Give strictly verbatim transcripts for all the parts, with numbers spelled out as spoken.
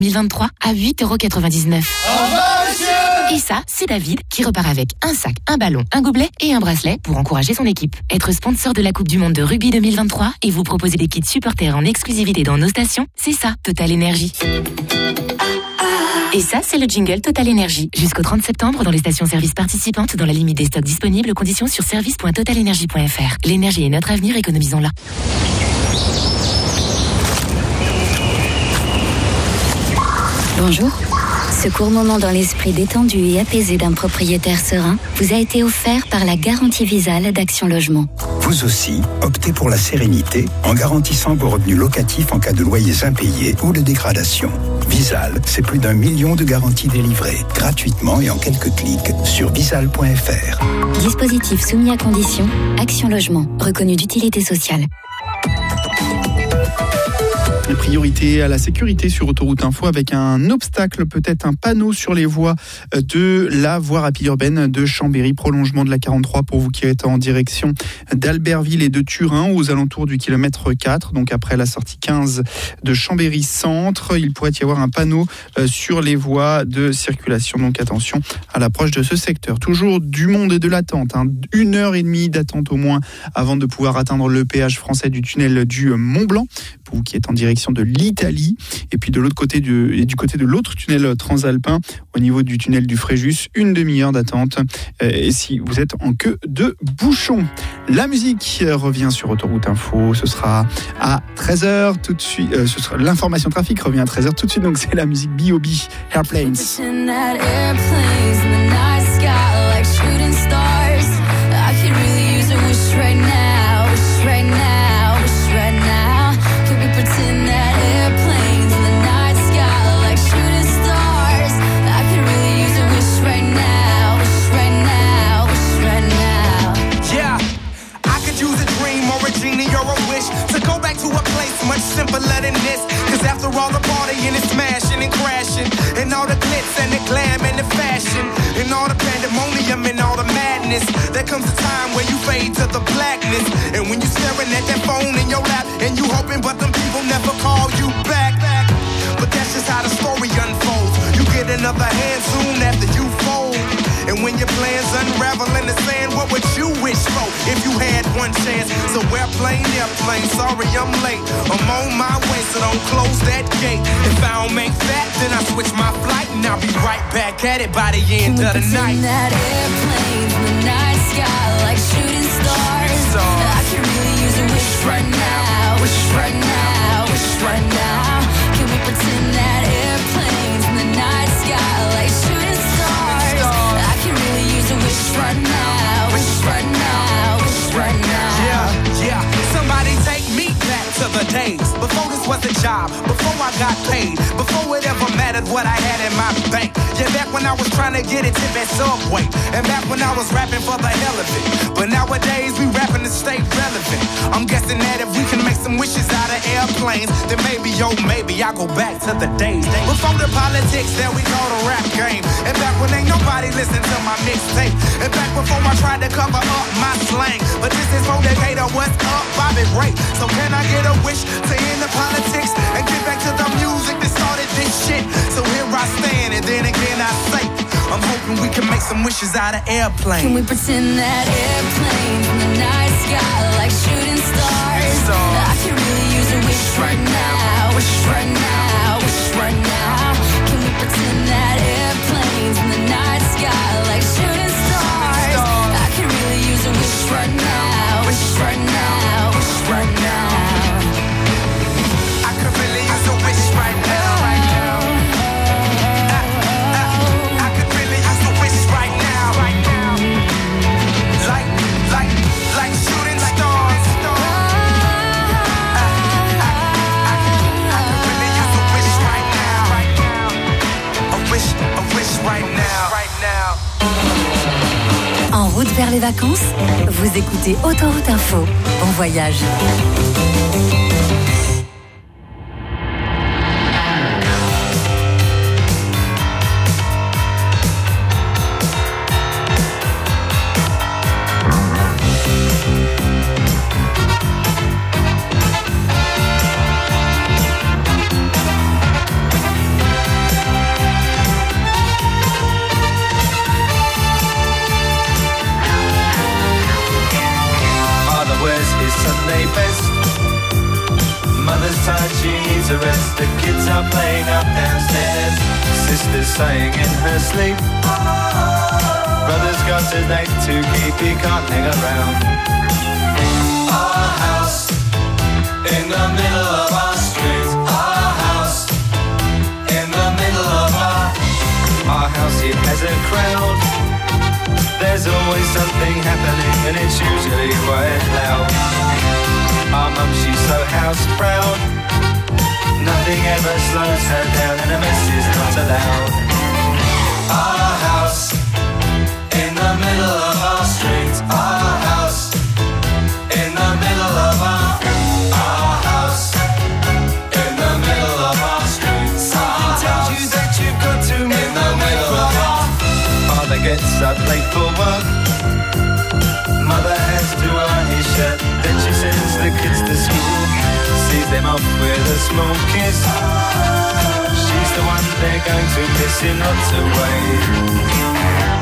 deux mille vingt-trois à huit euros quatre-vingt-dix-neuf. Au revoir, monsieur! Et ça, c'est David qui repart avec un sac, un ballon, un gobelet et un bracelet pour encourager son équipe. Être sponsor de la Coupe du Monde de rugby deux mille vingt-trois et vous proposer des kits supporters en exclusivité dans nos stations, c'est ça, Total Énergie. Et ça, c'est le jingle Total Énergie. Jusqu'au trente septembre, dans les stations-service participantes, dans la limite des stocks disponibles, conditions sur service point total énergie point f r. L'énergie est notre avenir, économisons-la. Bonjour. Ce court moment dans l'esprit détendu et apaisé d'un propriétaire serein vous a été offert par la garantie Visale d'Action Logement. Vous aussi, optez pour la sérénité en garantissant vos revenus locatifs en cas de loyers impayés ou de dégradation. Visale, c'est plus d'un million de garanties délivrées gratuitement et en quelques clics sur visale point f r. Dispositif soumis à condition, Action Logement, reconnu d'utilité sociale. Priorité à la sécurité sur Autoroute Info avec un obstacle, peut-être un panneau sur les voies de la voie rapide urbaine de Chambéry, prolongement de la quarante-trois pour vous qui êtes en direction d'Albertville et de Turin aux alentours du kilomètre quatre, donc après la sortie quinze de Chambéry Centre, il pourrait y avoir un panneau sur les voies de circulation, donc attention à l'approche de ce secteur. Toujours du monde et de l'attente, hein. une heure et demie d'attente au moins avant de pouvoir atteindre le péage français du tunnel du Mont-Blanc, pour vous qui êtes en direction de l'Italie, et puis de l'autre côté du, et du côté de l'autre tunnel transalpin au niveau du tunnel du Fréjus, une demi-heure d'attente et si vous êtes en queue de bouchon. La musique revient sur Autoroute Info, ce sera à treize heures tout de suite, euh, ce sera, l'information trafic revient à treize heures tout de suite, donc c'est la musique B O B, Airplanes. Pretend that airplanes in the night sky like shooting stars. I could really use a wish right now, wish right now, wish right now. Yeah, I could use a dream or a genie or a wish to go back to a place much simpler than this. Cause after all the partying and smashing and crashing, and all the glitz and the glam and the fashion, and all the pandemonium and all the madness, there comes a time where you fade to the blackness. And when you're staring at that phone in your lap and you hoping but them people never call you back. But that's just how the story unfolds. You get another hand soon after you fold. And when your plans unravel in the sand, what would you wish for if you had one chance? So airplane, airplane, sorry I'm late. I'm on my way, so don't close that gate. If I don't make that, then I switch my flight and I'll be right back at it by the end of the night. That airplane in the night sky like shooting stars. I could really use a wish right now, wish right now, wish right now. Can we pretend that airplanes in the night sky like shooting stars? I could really use a wish right now, wish right now, wish right now. Yeah, yeah, somebody take me back to the days before this was a job, before I got paid, before it ever mattered what I had in my bank. Yeah, back when I was trying to get a tip at Subway, and back when I was rapping for the hell of it. But nowadays we rapping to stay relevant. I'm guessing that if we can make some wishes out of airplanes, then maybe, oh maybe I'll go back to the days before the politics that we call the rap game. And back when ain't nobody listened to my mixtape. And back before I tried to cover up my slang. But this is Motivator, what's up, Bobby Ray. So can I get a wish to end the politics and get back to the music that started this shit? So here I stand and then again I say, I'm hoping we can make some wishes out of airplanes. Can we pretend that airplanes in the night sky like shooting stars? I could really use a wish right now, wish right now, wish right now. Can we pretend that airplanes in the night sky like shooting stars? I could really use a wish right now, wish right now, wish right now. I could really use a wish right now, right now. I, I, I could really use a wish right now, right now. Like, like, like shooting stars. En route vers les vacances, vous écoutez Autoroute Info. Bon voyage. playing up downstairs. Sister's saying in her sleep, brother's got a date to keep, he can't hang around. Our house in the middle of our street. Our house in the middle of our Our house, it has a crowd. There's always something happening and it's usually quite loud. Our mum, she's so house proud. Nothing ever slows her down and a mess is not allowed. Our house in the middle of our street. Our house in the middle of our Our house in the middle of our street. Something tells you that you've got to move in the middle of our Father gets up late for work. Mother has to iron his shirt. Then she sends the kids to school, sees them off with a small kiss. She's the one they're going to miss in lots of ways.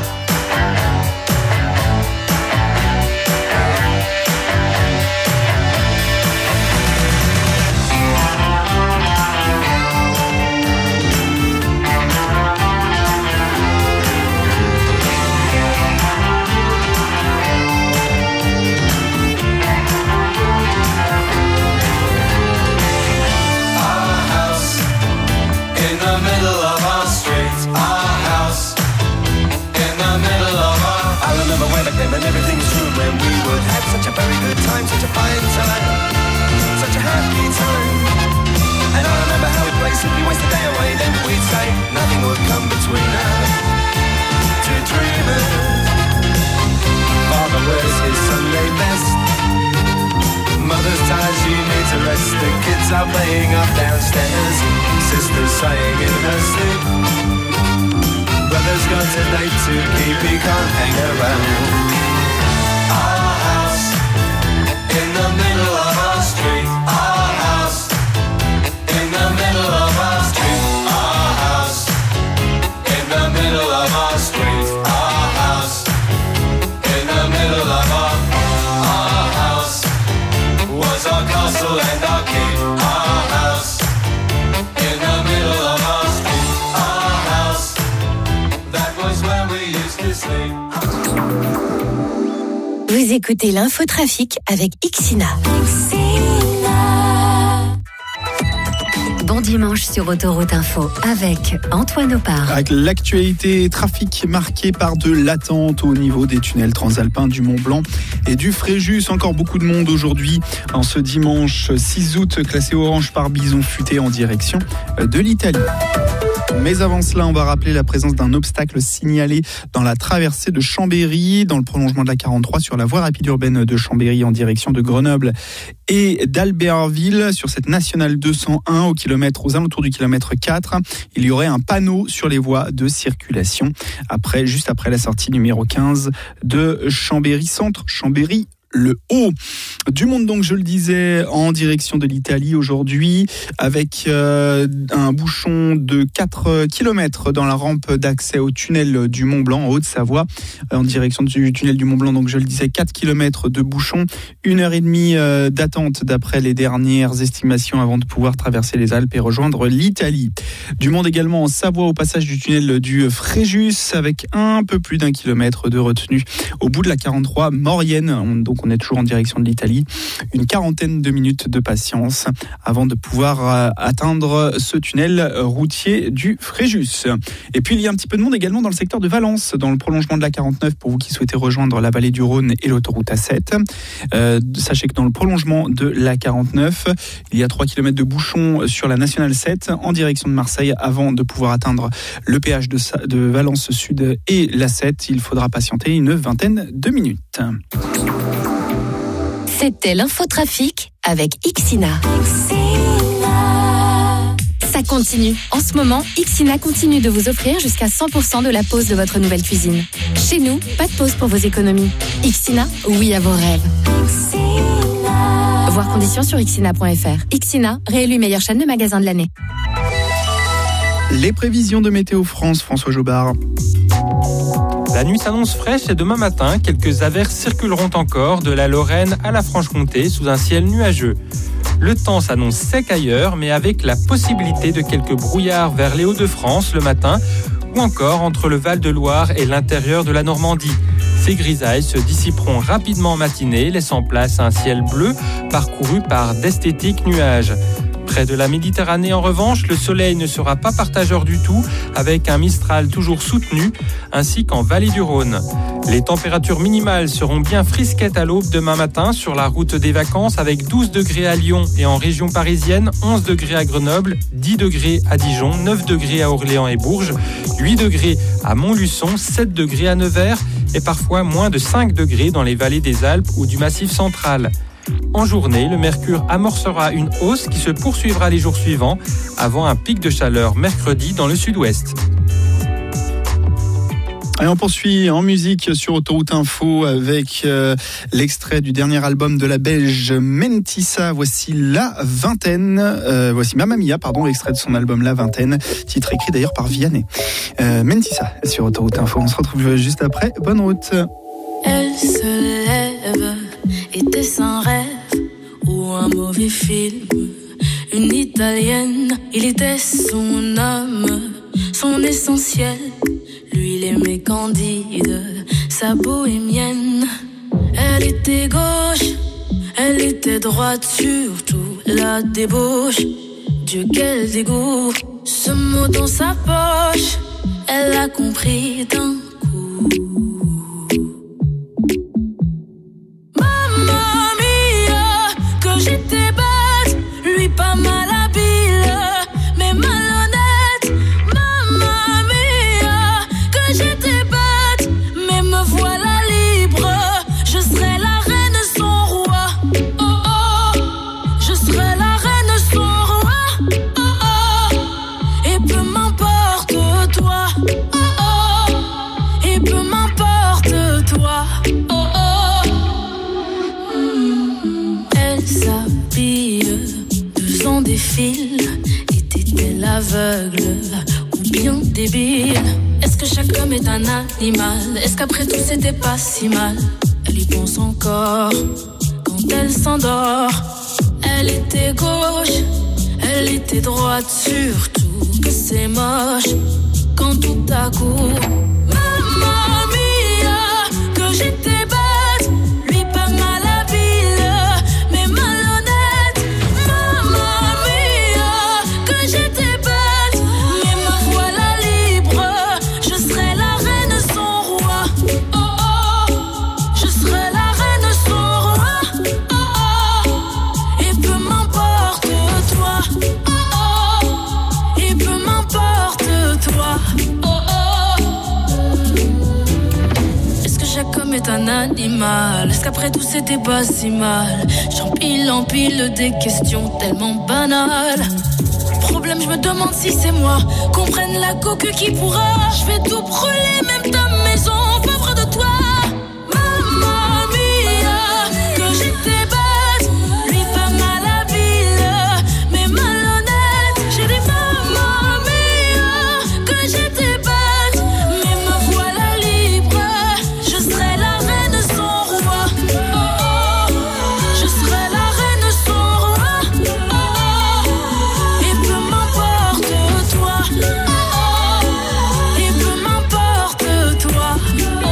And everything's true when we would have such a very good time, such a fine time, such a happy time. And I remember how we'd play simply waste the day away, then we'd say nothing would come between us, two dreamers. Father wears his Sunday best, mother's tired, she needs a rest. The kids are playing up downstairs, sister's sighing in her sleep. Brother's got a date to keep, he can't hang around. Our house in the middle of our street. Our house in the middle of our street. Our house in the middle of our street. Our house in the middle of our Our house was our castle and our keep. Our house in the middle of our street. Our house, that was where we used to sleep. Vous écoutez l'infotrafic avec Ixina. Bon dimanche sur Autoroute Info avec Antoine Opar. Avec l'actualité trafic marquée par de l'attente au niveau des tunnels transalpins du Mont Blanc et du Fréjus. Encore beaucoup de monde aujourd'hui en ce dimanche six août, classé orange par bison futé en direction de l'Italie. Mais avant cela, on va rappeler la présence d'un obstacle signalé dans la traversée de Chambéry, dans le prolongement de la quarante-trois sur la voie rapide urbaine de Chambéry en direction de Grenoble et d'Albertville. Sur cette nationale deux cent un, au kilomètre, aux alentours du kilomètre quatre, il y aurait un panneau sur les voies de circulation. Après, juste après la sortie numéro quinze de Chambéry Centre, Chambéry le haut. Du monde donc, je le disais, en direction de l'Italie aujourd'hui, avec euh, un bouchon de quatre kilomètres dans la rampe d'accès au tunnel du Mont Blanc, en Haute-Savoie, en direction du tunnel du Mont Blanc. Donc je le disais, quatre kilomètres de bouchon, une heure et demie euh, d'attente d'après les dernières estimations avant de pouvoir traverser les Alpes et rejoindre l'Italie. Du monde également en Savoie, au passage du tunnel du Fréjus, avec un peu plus d'un kilomètre de retenue au bout de la quarante-trois Maurienne. On, donc on est toujours en direction de l'Italie. Une quarantaine de minutes de patience avant de pouvoir euh, atteindre ce tunnel routier du Fréjus. Et puis il y a un petit peu de monde également dans le secteur de Valence, dans le prolongement de la quarante-neuf pour vous qui souhaitez rejoindre la vallée du Rhône et l'autoroute A sept. Euh, sachez que dans le prolongement de la quarante-neuf, il y a trois kilomètres de bouchons sur la nationale sept en direction de Marseille avant de pouvoir atteindre le péage de, de Valence Sud et l'A sept. Il faudra patienter une vingtaine de minutes. C'était l'infotrafic avec Ixina. Ça continue. En ce moment, Ixina continue de vous offrir jusqu'à cent pour cent de la pose de votre nouvelle cuisine. Chez nous, pas de pause pour vos économies. Ixina, oui à vos rêves. Voir conditions sur ixina point f r. Ixina, réélu meilleure chaîne de magasins de l'année. Les prévisions de Météo France, François Jobard. La nuit s'annonce fraîche et demain matin, quelques averses circuleront encore de la Lorraine à la Franche-Comté sous un ciel nuageux. Le temps s'annonce sec ailleurs, mais avec la possibilité de quelques brouillards vers les Hauts-de-France le matin, ou encore entre le Val-de-Loire et l'intérieur de la Normandie. Ces grisailles se dissiperont rapidement en matinée, laissant place à un ciel bleu parcouru par d'esthétiques nuages. Près de la Méditerranée, en revanche, le soleil ne sera pas partageur du tout, avec un Mistral toujours soutenu, ainsi qu'en vallée du Rhône. Les températures minimales seront bien frisquettes à l'aube demain matin sur la route des vacances, avec douze degrés à Lyon et en région parisienne, onze degrés à Grenoble, dix degrés à Dijon, neuf degrés à Orléans et Bourges, huit degrés à Montluçon, sept degrés à Nevers et parfois moins de cinq degrés dans les vallées des Alpes ou du Massif central. En journée, le mercure amorcera une hausse qui se poursuivra les jours suivants, avant un pic de chaleur mercredi dans le sud-ouest. Et on poursuit en musique sur Autoroute Info avec euh, l'extrait du dernier album de la Belge Mentissa. Voici La Vingtaine. Euh, voici Mamma Mia, pardon, l'extrait de son album La Vingtaine, titre écrit d'ailleurs par Vianney. Euh, Mentissa sur Autoroute Info. On se retrouve juste après. Bonne route. Elle se lève, était-ce un rêve ou un mauvais film? Une italienne, il était son âme, son essentiel. Lui, il aimait Candide, sa bohémienne. Elle était gauche, elle était droite, surtout la débauche. Dieu, quel dégoût, ce mot dans sa poche, elle a compris d'un coup. Mamma mia, que j'étais bête, lui pas mal habile, mais malhonnête. Mamma mia, que j'étais bête, mais me voilà libre. Je serai la reine son roi. Oh oh, je serai la reine son roi. Oh oh, et peu m'importe toi. Oh oh, et peu m'importe toi. Oh oh, mm, elle s'habille, deux ans défile. Était-elle aveugle ou bien débile? Est-ce que chaque homme est un animal? Est-ce qu'après tout c'était pas si mal? Elle y pense encore quand elle s'endort. Elle était gauche, elle était droite, surtout que c'est moche quand tout à coup, mamma mia, que j'étais bête, lui pas mal habile, mais malhonnête. Mamma mia, que j'étais bête, mais me voilà libre. Je serai la reine son roi. Oh oh, je serai la reine son roi. Oh oh, et peu m'importe toi. Oh oh, et peu m'importe toi. Oh oh, est-ce que chaque homme est un animal? Est-ce qu'après tout c'était pas si mal? J'empile, empile des questions tellement banales. Problème, je me demande si c'est moi. Qu'on prenne la coque qui pourra. Je vais tout brûler, même ta maison, pauvre de toi. Mamma mia, que j'étais bête, lui pas mal habile, mais malhonnête. J'ai dit mamma mia, que j'étais bête, mais me voilà libre. Je serai la reine son roi. Oh oh, je serai la reine son roi. Oh oh, et peu m'importe toi. Oh oh, et peu m'importe toi. Oh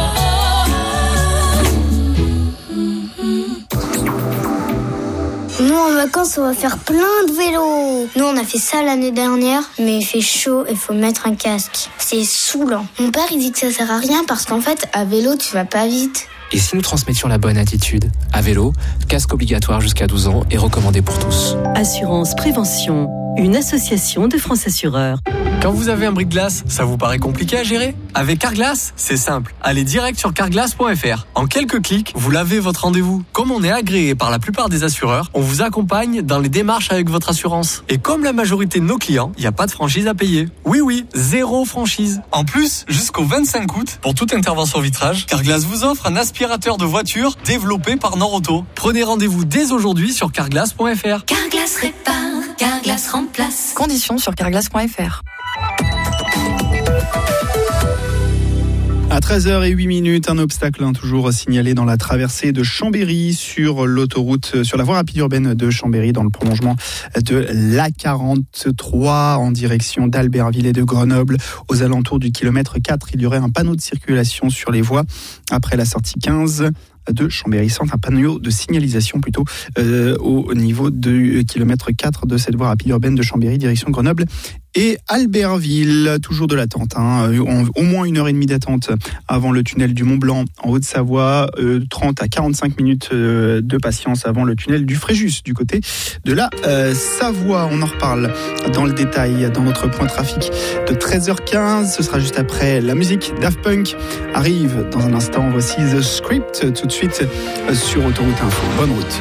oh. Nous en vacances on va faire plein de vélos. Nous on a fait ça l'année dernière, mais il fait chaud et faut mettre un casque. C'est saoulant. Mon père il dit que ça sert à rien parce qu'en fait à vélo tu vas pas vite. Et si nous transmettions la bonne attitude? À vélo, casque obligatoire jusqu'à douze ans et recommandé pour tous. Assurance Prévention, une association de France Assureurs. Quand vous avez un bris de glace, ça vous paraît compliqué à gérer? Avec Carglass, c'est simple. Allez direct sur carglass point f r. En quelques clics, vous lavez votre rendez-vous. Comme on est agréé par la plupart des assureurs, on vous accompagne dans les démarches avec votre assurance. Et comme la majorité de nos clients, il n'y a pas de franchise à payer. Oui, oui, zéro franchise. En plus, jusqu'au vingt-cinq août, pour toute intervention vitrage, Carglass vous offre un aspirateur de voiture développé par Norauto. Prenez rendez-vous dès aujourd'hui sur carglass point f r. Carglass répare, Carglass remplace. Conditions sur carglass point f r. À treize heures zéro huit minutes, un obstacle hein, toujours signalé dans la traversée de Chambéry sur l'autoroute, sur la voie rapide urbaine de Chambéry dans le prolongement de l'A quarante-trois en direction d'Albertville et de Grenoble. Aux alentours du kilomètre quatre, il y aurait un panneau de circulation sur les voies après la sortie quinze de Chambéry Centre, un panneau de signalisation plutôt euh, au niveau du kilomètre quatre de cette voie rapide urbaine de Chambéry direction Grenoble et Albertville. Toujours de l'attente, hein, au moins une heure et demie d'attente avant le tunnel du Mont Blanc en Haute-Savoie, euh, trente à quarante-cinq minutes euh, de patience avant le tunnel du Fréjus du côté de la euh, Savoie. On en reparle dans le détail dans notre point trafic de treize heures quinze. Ce sera juste après la musique. Daft Punk arrive dans un instant. Voici The Script tout de suite sur Autoroute Info. Bonne route.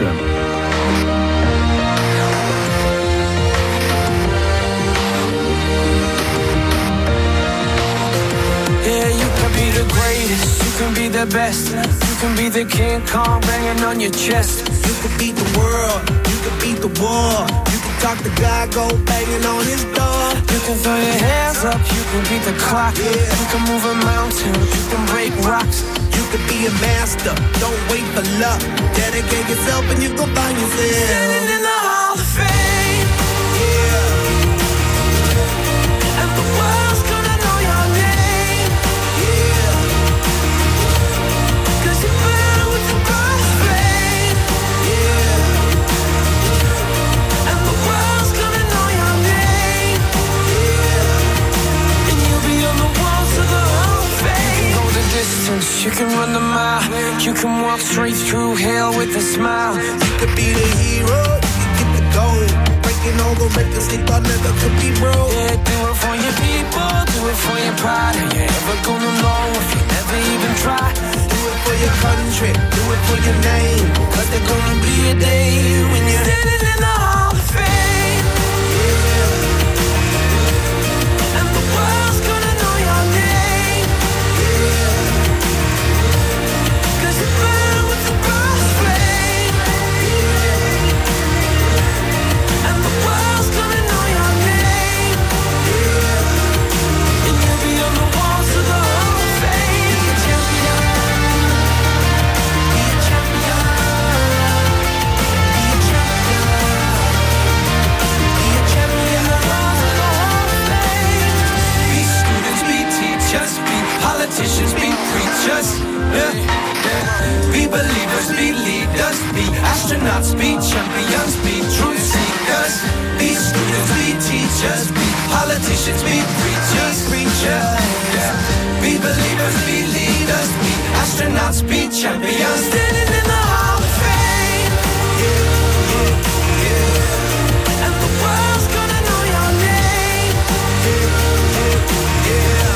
You can be the best. You can be the King Kong banging on your chest. You can beat the world. You can beat the war. You can talk to God, go banging on his door. You can throw your hands up. You can beat the clock. Yeah. You can move a mountain. You can break rocks. You can be a master. Don't wait for luck. Dedicate yourself and you gon' find yourself standing in the Hall of Fame. Yeah. And the world's gonna know your name. You can run the mile. You can walk straight through hell with a smile. You could be the hero. You can get the gold. Breaking all the records they thought never could be broke. Yeah, do it for your people. Do it for your pride. Are you ever gonna know if you never even try? Do it for your country. Do it for your name. Cause there's gonna be a day when you're standing in the Hall of Fame. Yeah. And the world's gonna know your name. Politicians be preachers, yeah, yeah. Be believers, be leaders, be astronauts, be champions, be truth seekers. Be students, be teachers, be politicians, be preachers, preachers, yeah. Be believers, be leaders, be astronauts, be champions. Standing in the Hall of Fame, yeah, yeah, yeah. And the world's gonna know your name, yeah, yeah, yeah.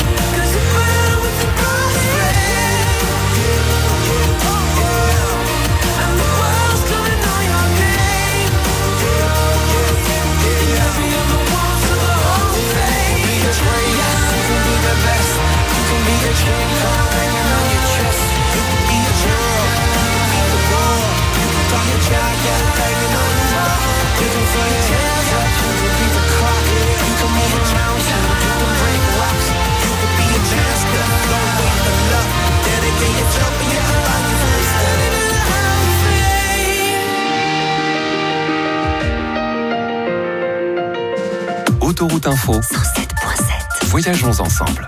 Autoroute Info. cent sept virgule sept. Voyageons ensemble.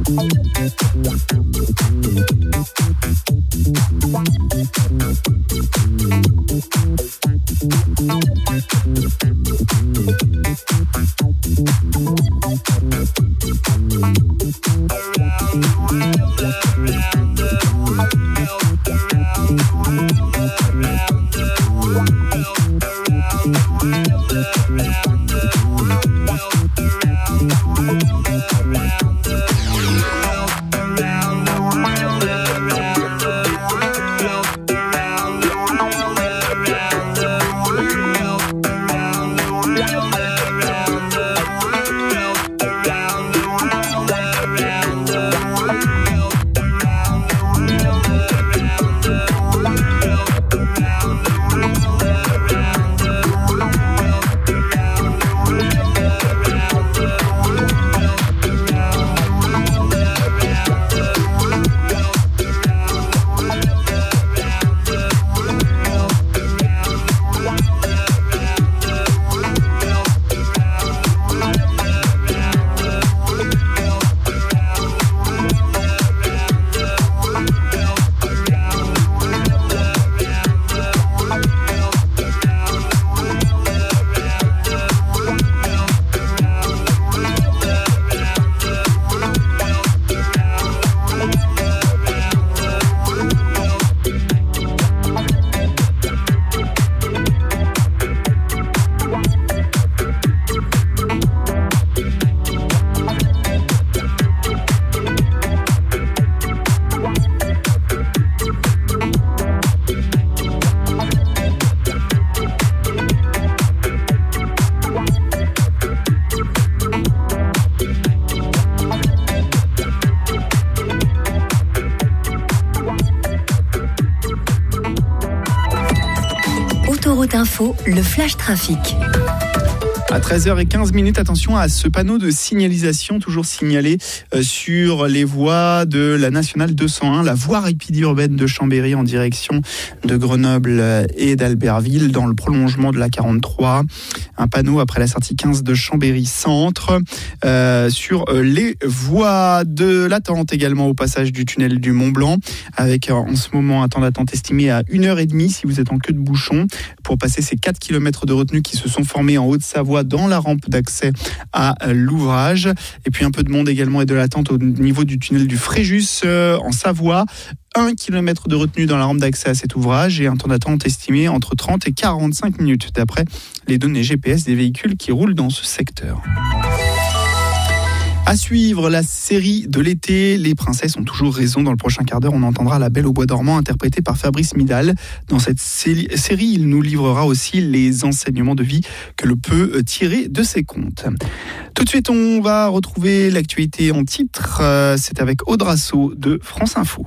Autoroute Info, le flash trafic. À treize heures quinze, attention à ce panneau de signalisation toujours signalé euh, sur les voies de la nationale deux cent un, la voie rapide urbaine de Chambéry en direction de Grenoble et d'Albertville dans le prolongement de la quarante-trois. Un panneau après la sortie quinze de Chambéry Centre euh, sur euh, les voies de l'attente également au passage du tunnel du Mont Blanc avec euh, en ce moment un temps d'attente estimé à une heure trente si vous êtes en queue de bouchon pour passer ces quatre kilomètres de retenue qui se sont formés en Haute-Savoie dans la rampe d'accès à l'ouvrage. Et puis un peu de monde également et de l'attente au niveau du tunnel du Fréjus euh, en Savoie. un kilomètre de retenue dans la rampe d'accès à cet ouvrage et un temps d'attente estimé entre trente et quarante-cinq minutes d'après les données G P S des véhicules qui roulent dans ce secteur. À suivre, la série de l'été, Les Princesses ont toujours raison. Dans le prochain quart d'heure, on entendra La Belle au Bois dormant, interprétée par Fabrice Midal. Dans cette série, il nous livrera aussi les enseignements de vie que l'on peut tirer de ses contes. Tout de suite, on va retrouver l'actualité en titre. C'est avec Aude Rassot de France Info.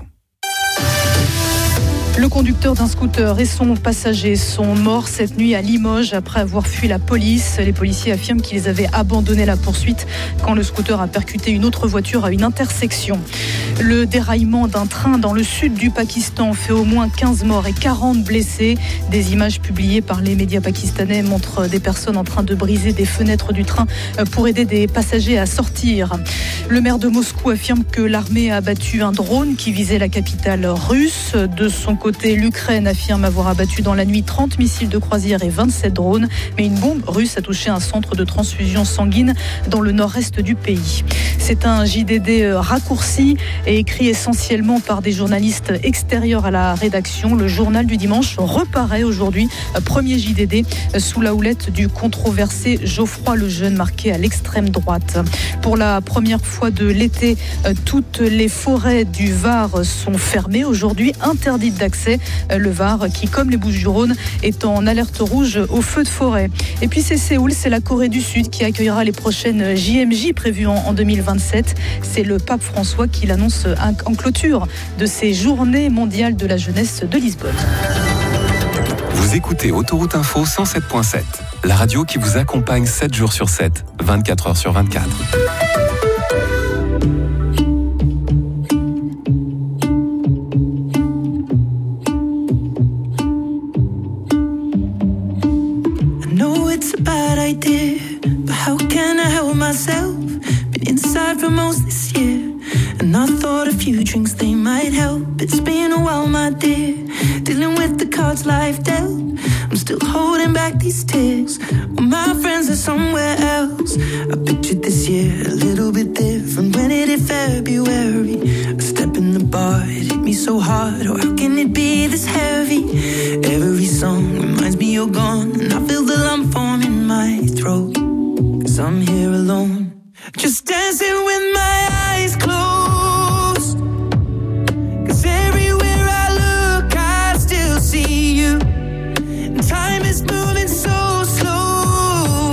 Le conducteur d'un scooter et son passager sont morts cette nuit à Limoges après avoir fui la police. Les policiers affirment qu'ils avaient abandonné la poursuite quand le scooter a percuté une autre voiture à une intersection. Le déraillement d'un train dans le sud du Pakistan fait au moins quinze morts et quarante blessés. Des images publiées par les médias pakistanais montrent des personnes en train de briser des fenêtres du train pour aider des passagers à sortir. Le maire de Moscou affirme que l'armée a abattu un drone qui visait la capitale russe. De son côté, l'Ukraine affirme avoir abattu dans la nuit trente missiles de croisière et vingt-sept drones. Mais une bombe russe a touché un centre de transfusion sanguine dans le nord-est du pays. C'est un J D D raccourci et écrit essentiellement par des journalistes extérieurs à la rédaction. Le journal du dimanche reparaît aujourd'hui, premier J D D, sous la houlette du controversé Geoffroy Lejeune, marqué à l'extrême droite. Pour la première fois de l'été, toutes les forêts du Var sont fermées aujourd'hui, interdites d'accès. Le Var, qui, comme les Bouches-du-Rhône, est en alerte rouge au feu de forêt. Et puis c'est Séoul, c'est la Corée du Sud qui accueillera les prochaines J M J prévues en, en deux mille vingt-sept. C'est le pape François qui l'annonce en clôture de ces journées mondiales de la jeunesse de Lisbonne. Vous écoutez Autoroute Info cent sept point sept, la radio qui vous accompagne sept jours sur sept, vingt-quatre heures sur vingt-quatre. It's a bad idea, but how can I help myself? Been inside for most this year, few drinks, they might help. It's been a while, my dear, dealing with the cards life dealt. I'm still holding back these tears. Well, my friends are somewhere else. I pictured this year a little bit different. When it hit February, a step in the bar, it hit me so hard. Oh, how can it be this heavy? Every song reminds me you're gone, and I feel the lump form in my throat. Cause I'm here alone, just dancing with my eyes closed. Cause everywhere I look, I still see you. And time is moving so slow,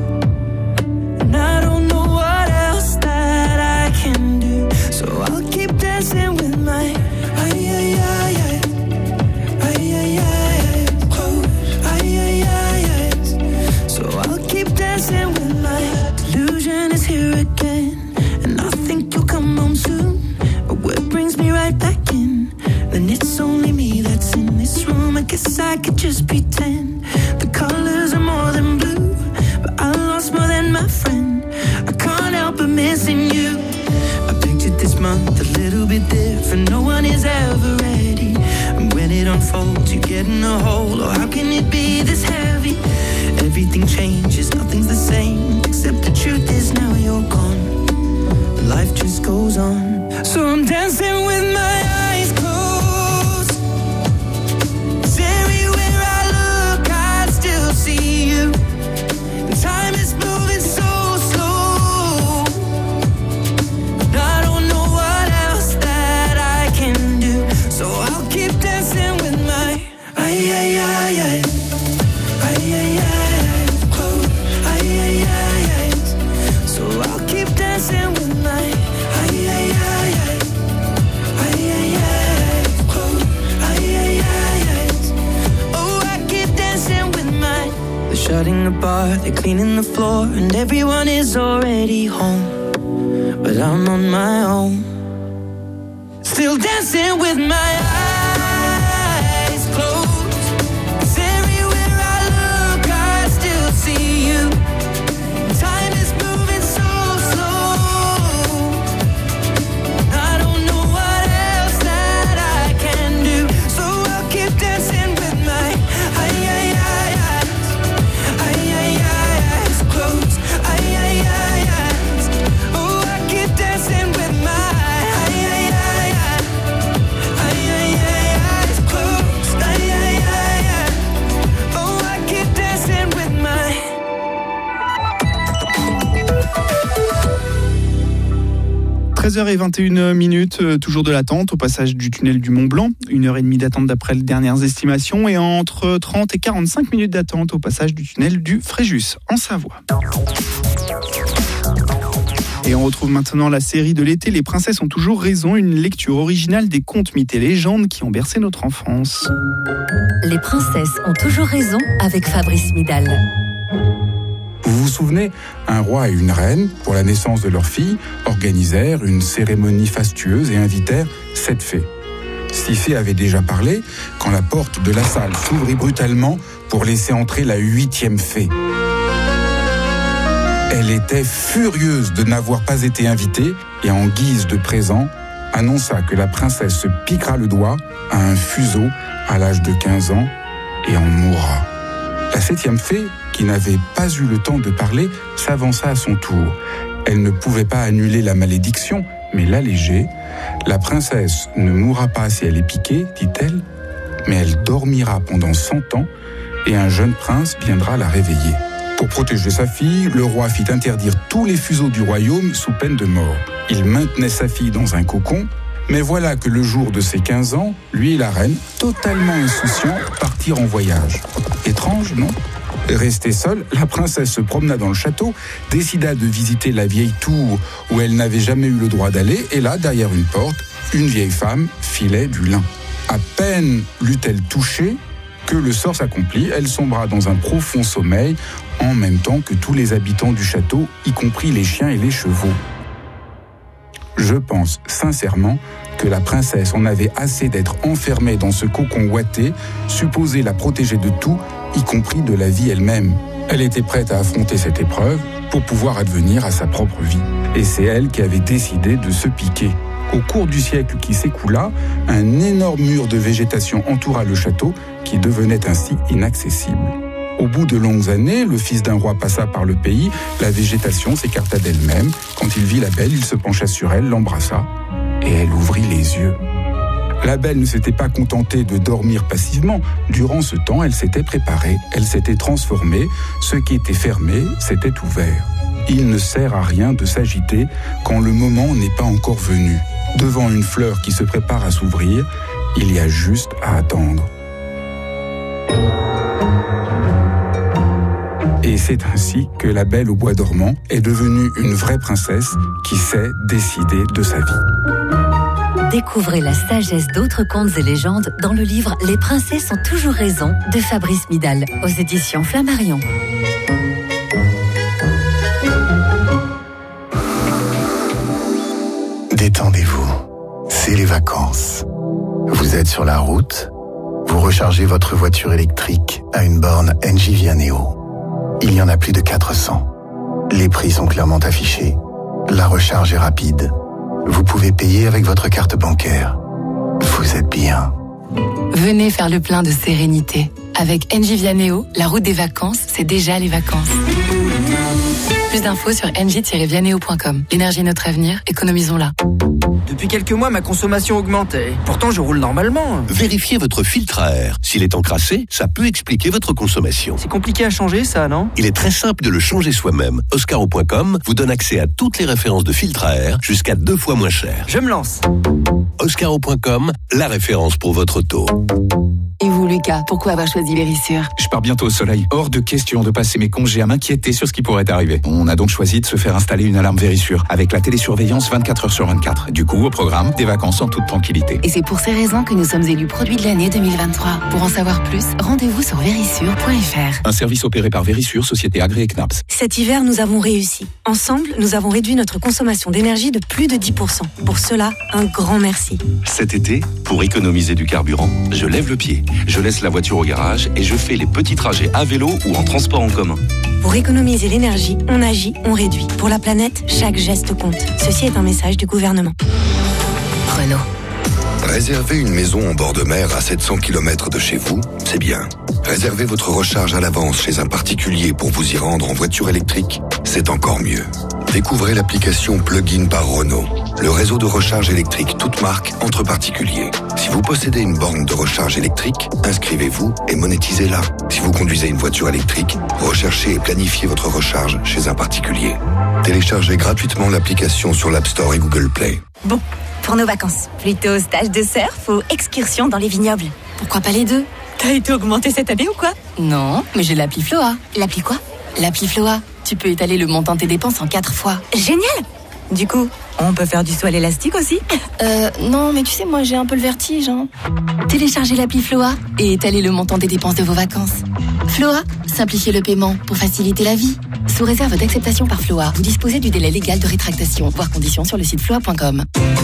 and I don't know what else that I can do. So I'll keep dancing with my ay ay ay ay ay ay ay close ay ay ay ay. So I'll keep dancing with my delusion is here again, and I think you'll come home soon. But what brings me right back in? Then it's only me that's in this room. I guess I could just pretend the colors are more than blue, but I lost more than my friend. I can't help but missing you. I pictured this month a little bit different. No one is ever ready, and when it unfolds, you get in a hole. Oh, how can it be this heavy? Everything changes, nothing's the same, except the truth is now you're gone. Life just goes on. So I'm dancing with my eyes closed. 'Cause everywhere I look, I still see you. And time is moving so slow, and I don't know what else that I can do. So I'll keep dancing with my ay ay ay ay ay ay ay close ay ay ay ay. So I'll keep dancing with my ay ay ay ay ay ay ay close ay ay ay ay. Oh, I keep dancing with my. They're shutting the bar, they're cleaning the floor, and everyone is already home, but I'm on my own, still dancing with my eyes closed. 'Cause everywhere I look, I still see you. Time is moving so slow, I don't know what else that I can do. So I'll keep dancing with my ay ay ay eyes, ay ay ay eyes closed, ay ay ay eyes. Oh, I keep dancing with my ay ay ay ay ay ay ay eyes closed, ay ay ay ay. Oh, I keep dancing with my. treize heures vingt et une minutes, euh, toujours de l'attente au passage du tunnel du Mont Blanc. Une heure et demie d'attente d'après les dernières estimations, et entre trente et quarante-cinq minutes d'attente au passage du tunnel du Fréjus, en Savoie. Et on retrouve maintenant la série de l'été, Les Princesses ont toujours raison, une lecture originale des contes, mythes et légendes qui ont bercé notre enfance. Les princesses ont toujours raison avec Fabrice Midal. Vous vous souvenez, un roi et une reine, pour la naissance de leur fille, organisèrent une cérémonie fastueuse et invitèrent sept fées. Six fées avaient déjà parlé quand la porte de la salle s'ouvrit brutalement pour laisser entrer la huitième fée. Elle était furieuse de n'avoir pas été invitée et en guise de présent, annonça que la princesse se piquera le doigt à un fuseau à l'âge de quinze ans et en mourra. La septième fée, qui n'avait pas eu le temps de parler, s'avança à son tour. Elle ne pouvait pas annuler la malédiction, mais l'alléger. La princesse ne mourra pas si elle est piquée, dit-elle, mais elle dormira pendant cent ans et un jeune prince viendra la réveiller. Pour protéger sa fille, le roi fit interdire tous les fuseaux du royaume sous peine de mort. Il maintenait sa fille dans un cocon, mais voilà que le jour de ses quinze ans, lui et la reine, totalement insouciants, partirent en voyage. Étrange, non ? Restée seule, la princesse se promena dans le château, décida de visiter la vieille tour où elle n'avait jamais eu le droit d'aller, et là, derrière une porte, une vieille femme filait du lin. À peine l'eut-elle touché que le sort s'accomplit, elle sombra dans un profond sommeil, en même temps que tous les habitants du château, y compris les chiens et les chevaux. Je pense sincèrement que la princesse en avait assez d'être enfermée dans ce cocon ouaté, supposé la protéger de tout, y compris de la vie elle-même. Elle était prête à affronter cette épreuve pour pouvoir advenir à sa propre vie. Et c'est elle qui avait décidé de se piquer. Au cours du siècle qui s'écoula, un énorme mur de végétation entoura le château qui devenait ainsi inaccessible. Au bout de longues années, le fils d'un roi passa par le pays, la végétation s'écarta d'elle-même. Quand il vit la belle, il se pencha sur elle, l'embrassa et elle ouvrit les yeux. La belle ne s'était pas contentée de dormir passivement. Durant ce temps, elle s'était préparée, elle s'était transformée. Ce qui était fermé s'était ouvert. Il ne sert à rien de s'agiter quand le moment n'est pas encore venu. Devant une fleur qui se prépare à s'ouvrir, il y a juste à attendre. Et c'est ainsi que la Belle au bois dormant est devenue une vraie princesse qui sait décider de sa vie. Découvrez la sagesse d'autres contes et légendes dans le livre Les princesses ont toujours raison de Fabrice Midal aux éditions Flammarion. Détendez-vous, c'est les vacances. Vous êtes sur la route, vous rechargez votre voiture électrique à une borne Engie Vianeo. Il y en a plus de quatre cents. Les prix sont clairement affichés. La recharge est rapide. Vous pouvez payer avec votre carte bancaire. Vous êtes bien. Venez faire le plein de sérénité. Avec Engie Vianeo, la route des vacances, c'est déjà les vacances. Plus d'infos sur engie tiret vianeo point com. L'énergie est notre avenir, économisons-la. Depuis quelques mois, ma consommation augmente. Pourtant, je roule normalement. Vérifiez votre filtre à air. S'il est encrassé, ça peut expliquer votre consommation. C'est compliqué à changer, ça, non? Il est très simple de le changer soi-même. Oscaro point com vous donne accès à toutes les références de filtre à air jusqu'à deux fois moins cher. Je me lance. Oscaro point com, la référence pour votre auto. Et vous, Lucas, pourquoi avoir choisi Vérissure? Je pars bientôt au soleil. Hors de question de passer mes congés à m'inquiéter sur ce qui pourrait arriver. On a donc choisi de se faire installer une alarme Vérissure avec la télésurveillance vingt-quatre heures sur vingt-quatre. Du coup, au programme, des vacances en toute tranquillité. Et c'est pour ces raisons que nous sommes élus produits de l'année deux mille vingt-trois. Pour en savoir plus, rendez-vous sur vérissure point f r. Un service opéré par Vérissure, société agréée C N A P S. Cet hiver, nous avons réussi. Ensemble, nous avons réduit notre consommation d'énergie de plus de dix pour cent. Pour cela, un grand merci. Cet été, pour économiser du carburant, je lève le pied. Je laisse la voiture au garage et je fais les petits trajets à vélo ou en transport en commun. Pour économiser l'énergie, on agit, on réduit. Pour la planète, chaque geste compte. Ceci est un message du gouvernement. Renault. Réserver une maison en bord de mer à sept cents kilomètres de chez vous, c'est bien. Réserver votre recharge à l'avance chez un particulier pour vous y rendre en voiture électrique, c'est encore mieux. Découvrez l'application Plug-in par Renault, le réseau de recharge électrique toute marque entre particuliers. Si vous possédez une borne de recharge électrique, inscrivez-vous et monétisez-la. Si vous conduisez une voiture électrique, recherchez et planifiez votre recharge chez un particulier. Téléchargez gratuitement l'application sur l'App Store et Google Play. Bon, pour nos vacances, plutôt stage de surf ou excursion dans les vignobles? Pourquoi pas les deux? T'as été augmenté cette année ou quoi? Non, mais j'ai l'appli Floa. L'appli quoi? L'appli Floa. Tu peux étaler le montant de tes dépenses en quatre fois. Génial! Du coup, on peut faire du saut à l'élastique aussi? Euh, non, mais tu sais, moi j'ai un peu le vertige. Hein. Téléchargez l'appli Floa et étalez le montant des dépenses de vos vacances. Floa, simplifiez le paiement pour faciliter la vie. Sous réserve d'acceptation par Floa, vous disposez du délai légal de rétractation, voire conditions sur le site floa point com.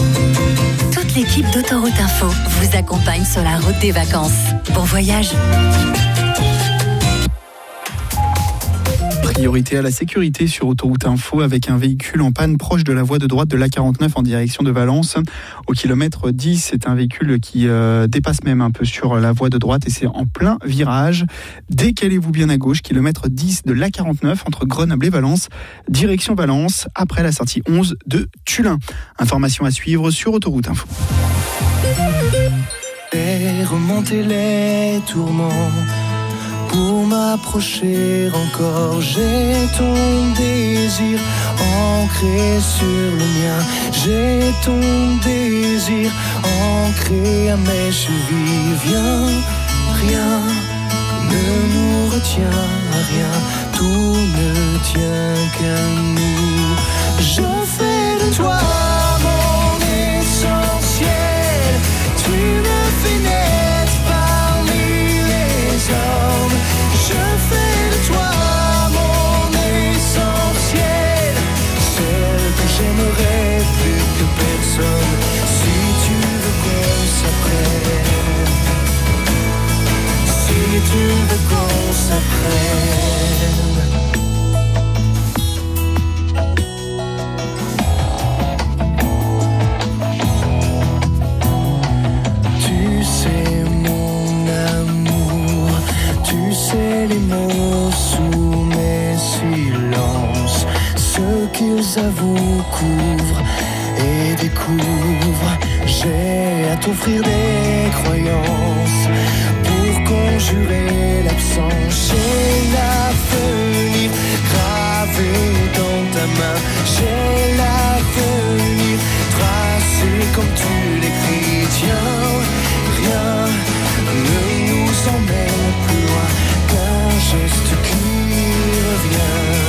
Toute l'équipe d'Autoroute Info vous accompagne sur la route des vacances. Bon voyage! Priorité à la sécurité sur Autoroute Info avec un véhicule en panne proche de la voie de droite de l'A quarante-neuf en direction de Valence. Au kilomètre dix, c'est un véhicule qui euh, dépasse même un peu sur la voie de droite et c'est en plein virage. Décalez-vous bien à gauche, kilomètre dix de l'A quarante-neuf entre Grenoble et Valence, direction Valence, après la sortie onze de Tullin. Information à suivre sur Autoroute Info. Et remonter les tourments pour m'approcher encore, j'ai ton désir ancré sur le mien. J'ai ton désir ancré à mes chevilles. Viens, rien ne nous retient à rien. Tout ne tient qu'à nous. Je fais de toi mon essentiel. Tu me fais naître parmi les hommes. Je fais de toi mon essentiel, celle que j'aimerais plus que personne. Si tu veux qu'on s'apprenne, si tu veux qu'on s'apprenne. ça vous couvre et découvre. J'ai à t'offrir des croyances pour conjurer l'absence. J'ai l'avenir gravé dans ta main. J'ai l'avenir tracé comme tu l'écris. Tiens, rien ne nous emmène plus loin qu'un geste qui revient.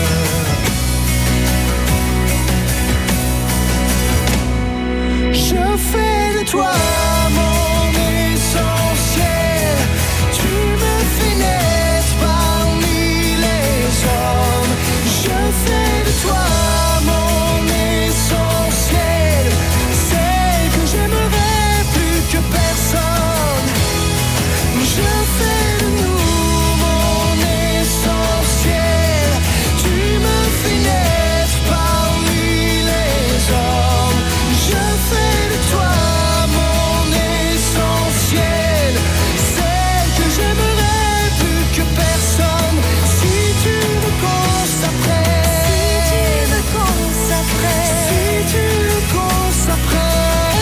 Je fais de toi mon essentiel. Tu me fais naître parmi les hommes. Je fais de toi mon essentiel. C'est que j'aimerais plus que personne. Je fais de nous mon essentiel. Tu me fais naître parmi les hommes. Je fais de toi mon essentiel. C'est que j'aimerais plus que personne. Si tu me consacrais, si tu me consacrais, si tu me consacrais,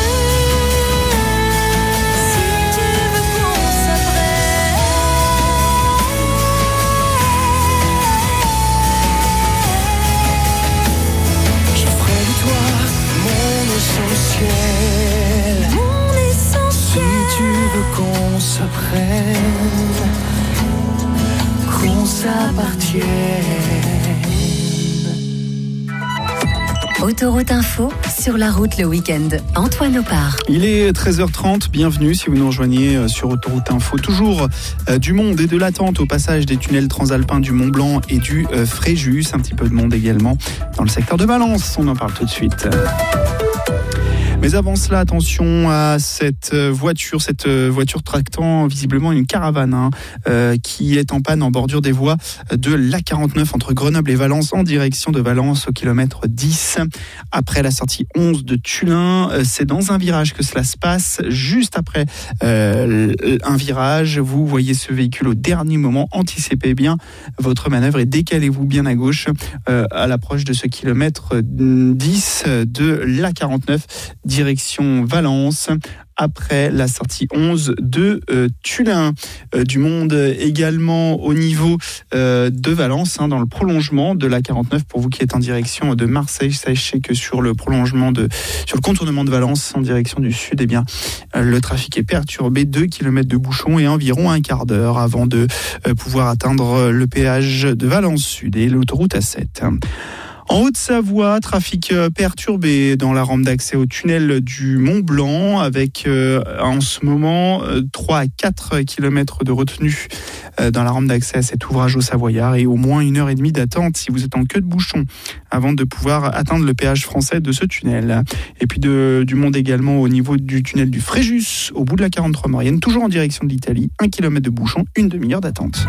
si tu me consacrais, je ferai de toi mon essentiel. Mon essentiel. Si tu veux qu'on s'apprenne, qu'on s'appartienne. Autoroute Info, sur la route le week-end. Antoine Opar. Il est treize heures trente, bienvenue si vous nous rejoignez sur Autoroute Info. Toujours euh, du monde et de l'attente au passage des tunnels transalpins du Mont Blanc et du euh, Fréjus. Un petit peu de monde également dans le secteur de Valence. On en parle tout de suite. Mais avant cela, attention à cette voiture, cette voiture tractant visiblement une caravane hein, euh, qui est en panne en bordure des voies de l'A quarante-neuf entre Grenoble et Valence en direction de Valence au kilomètre dix. Après la sortie onze de Tullin, c'est dans un virage que cela se passe. Juste après euh, un virage, vous voyez ce véhicule au dernier moment. Anticipez bien votre manœuvre et décalez-vous bien à gauche euh, à l'approche de ce kilomètre dix de l'A quarante-neuf. Direction Valence, après la sortie onze de euh, Tullin. Euh, du monde également au niveau euh, de Valence, hein, dans le prolongement de l'A quarante-neuf. Pour vous qui êtes en direction de Marseille, sachez que sur le prolongement de, sur le contournement de Valence en direction du sud, eh bien, euh, le trafic est perturbé, deux kilomètres de bouchons et environ un quart d'heure avant de euh, pouvoir atteindre le péage de Valence Sud et l'autoroute A sept. En Haute-Savoie, trafic perturbé dans la rampe d'accès au tunnel du Mont Blanc avec euh, en ce moment euh, trois à quatre kilomètres de retenue euh, dans la rampe d'accès à cet ouvrage au Savoyard et au moins une heure et demie d'attente si vous êtes en queue de bouchon avant de pouvoir atteindre le péage français de ce tunnel. Et puis de, du monde également au niveau du tunnel du Fréjus au bout de la quarante-trois Maurienne, toujours en direction de l'Italie, un kilomètre de bouchon, une demi-heure d'attente.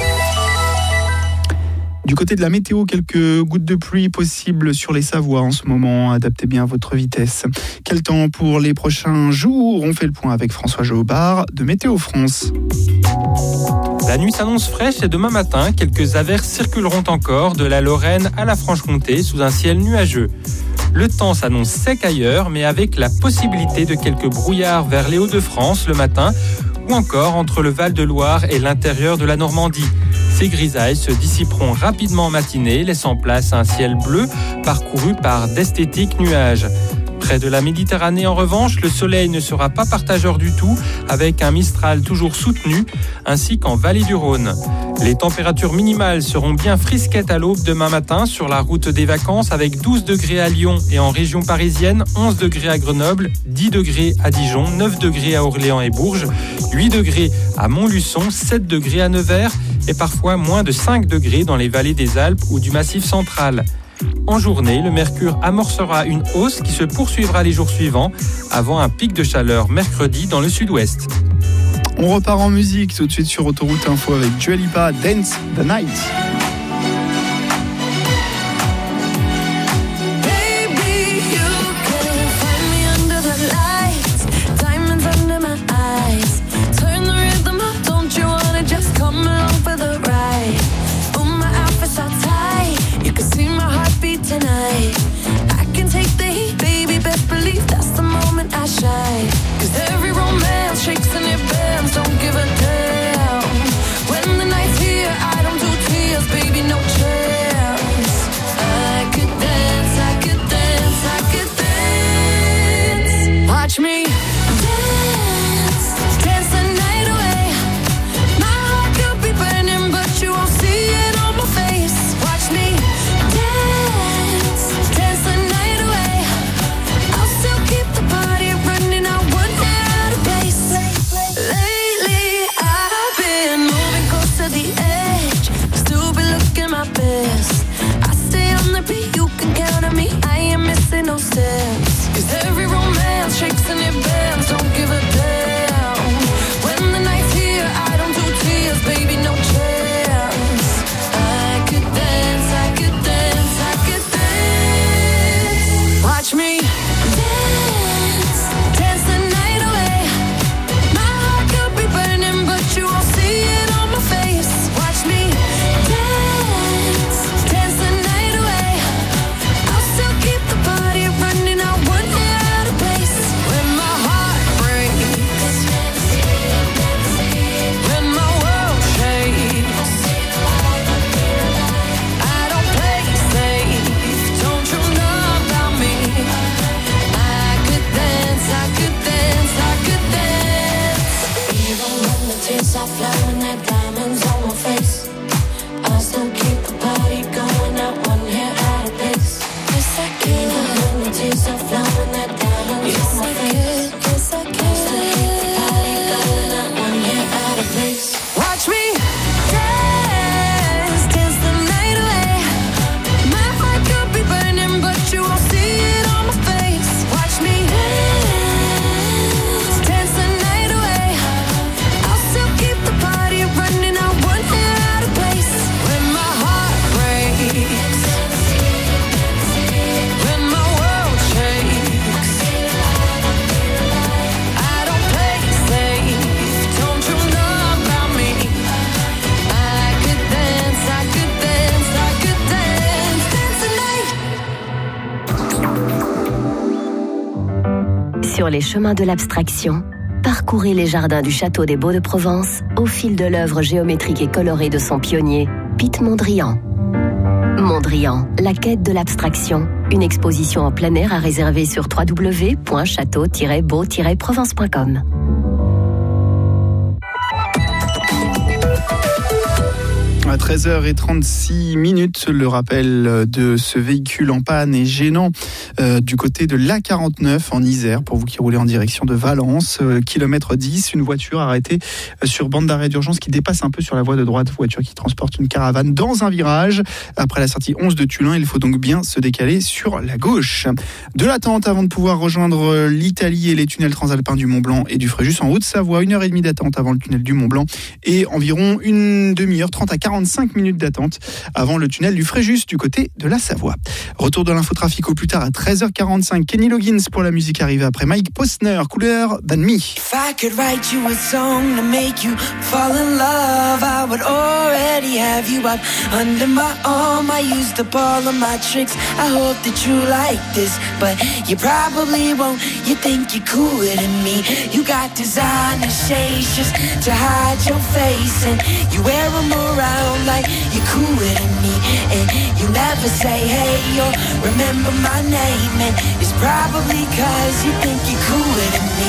Du côté de la météo, quelques gouttes de pluie possibles sur les Savoies en ce moment. Adaptez bien votre vitesse. Quel temps pour les prochains jours? On fait le point avec François Jobard de Météo France. La nuit s'annonce fraîche et demain matin, quelques averses circuleront encore de la Lorraine à la Franche-Comté sous un ciel nuageux. Le temps s'annonce sec ailleurs, mais avec la possibilité de quelques brouillards vers les Hauts-de-France le matin ou encore entre le Val-de-Loire et l'intérieur de la Normandie. Ces grisailles se dissiperont rapidement en matinée, laissant place à un ciel bleu parcouru par d'esthétiques nuages. Près de la Méditerranée, en revanche, le soleil ne sera pas partageur du tout, avec un Mistral toujours soutenu, ainsi qu'en vallée du Rhône. Les températures minimales seront bien frisquettes à l'aube demain matin sur la route des vacances, avec douze degrés à Lyon et en région parisienne, onze degrés à Grenoble, dix degrés à Dijon, neuf degrés à Orléans et Bourges, huit degrés à Montluçon, sept degrés à Nevers et parfois moins de cinq degrés dans les vallées des Alpes ou du Massif central. En journée, le mercure amorcera une hausse qui se poursuivra les jours suivants avant un pic de chaleur mercredi dans le sud-ouest. On repart en musique tout de suite sur Autoroute Info avec Dua Lipa, Dance the Night. Tonight Sur les chemins de l'abstraction, parcourez les jardins du château des Baux-de-Provence au fil de l'œuvre géométrique et colorée de son pionnier, Piet Mondrian. Mondrian, la quête de l'abstraction. Une exposition en plein air à réserver sur w w w point château tiret beau tiret provence point com. À treize heures trente-six minutes, le rappel de ce véhicule en panne est gênant euh, du côté de l'A quarante-neuf en Isère, pour vous qui roulez en direction de Valence. Euh, kilomètre dix, une voiture arrêtée sur bande d'arrêt d'urgence qui dépasse un peu sur la voie de droite, voiture qui transporte une caravane dans un virage. Après la sortie onze de Tullin, il faut donc bien se décaler sur la gauche. De l'attente avant de pouvoir rejoindre l'Italie et les tunnels transalpins du Mont-Blanc et du Fréjus en Haute-Savoie. Une heure et demie d'attente avant le tunnel du Mont-Blanc et environ une demi-heure, trente à quarante-cinq minutes d'attente avant le tunnel du Fréjus du côté de la Savoie. Retour de l'infotrafic au plus tard à treize heures quarante-cinq. Kenny Loggins pour la musique arrivée après Mike Posner, Cooler Than Me. If I could write you a song to make you fall in love, I would already have you up under my arm. I used up all of my tricks. I hope that you like this, but you probably won't. You think you're cooler than me. You got designer shades just to hide your face, and you wear them around like you're cooler than me. And you never say hey or remember my name, and it's probably cause you think you're cooler than me.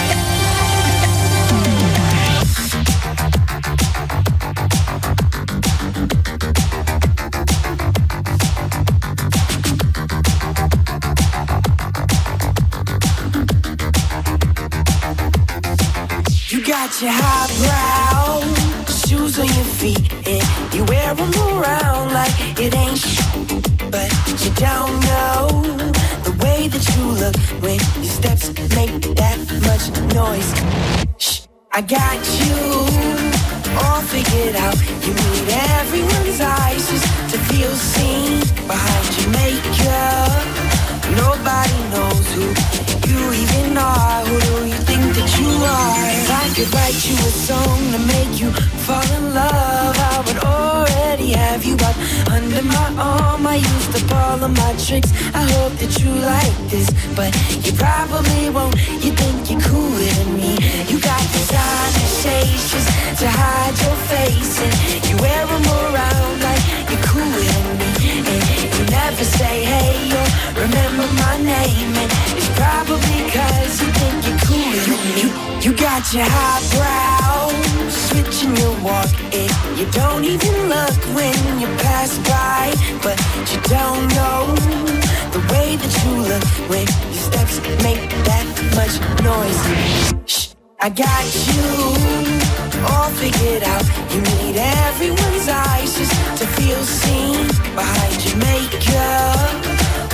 You got your highbrow shoes on your feet, and you wear them around like it ain't sh- but you don't know the way that you look when your steps make that much noise. Shh, I got you all figured out. You need everyone's eyes just to feel seen behind your makeup. Nobody knows who you even are. Who do you think that you are? If I could write you a song to make you fall in love, I would already have you up under my arm. I used up all of my tricks. I hope that you like this, but you probably won't. You think you're cooler than me. You got designer shades just to hide your face, and you wear them around like you're cooler than me. And you never say hey or remember my name, and it's probably cause you think you're cooler than me. You got your highbrow switching your walk, and you don't even look when you pass by, but you don't know the way that you look when your steps make that much noise. Shh, I got you all figured out. You need everyone's eyes just to feel seen behind your makeup.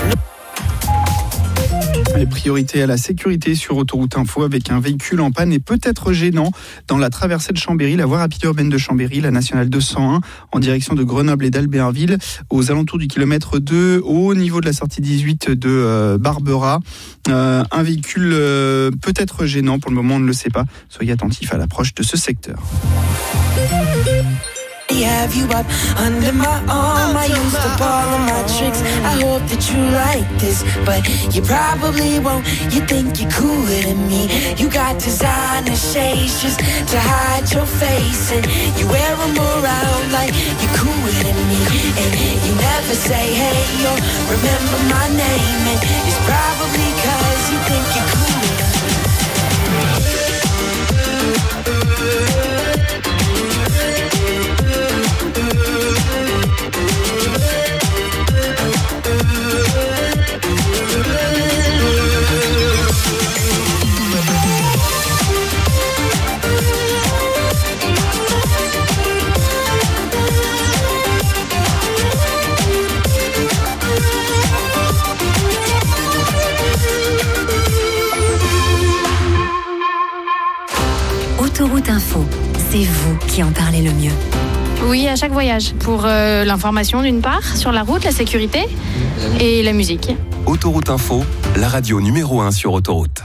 Les priorités à la sécurité sur Autoroute Info avec un véhicule en panne et peut-être gênant dans la traversée de Chambéry, la voie rapide urbaine de Chambéry, la nationale deux cent un en direction de Grenoble et d'Albertville, aux alentours du kilomètre deux, au niveau de la sortie dix-huit de euh, Barbera. Euh, un véhicule euh, peut-être gênant, pour le moment on ne le sait pas. Soyez attentifs à l'approche de ce secteur. Have you up under my arm? I used up all of my tricks. I hope that you like this, but you probably won't. You think you're cooler than me. You got designer shades just to hide your face, and you wear them around like you're cooler than me. And you never say hey or remember my name, and it's probably cause you think you're cooler than me. Autoroute Info, c'est vous qui en parlez le mieux. Oui, à chaque voyage. Pour euh, l'information d'une part, sur la route, la sécurité et la musique. Autoroute Info, la radio numéro un sur autoroute.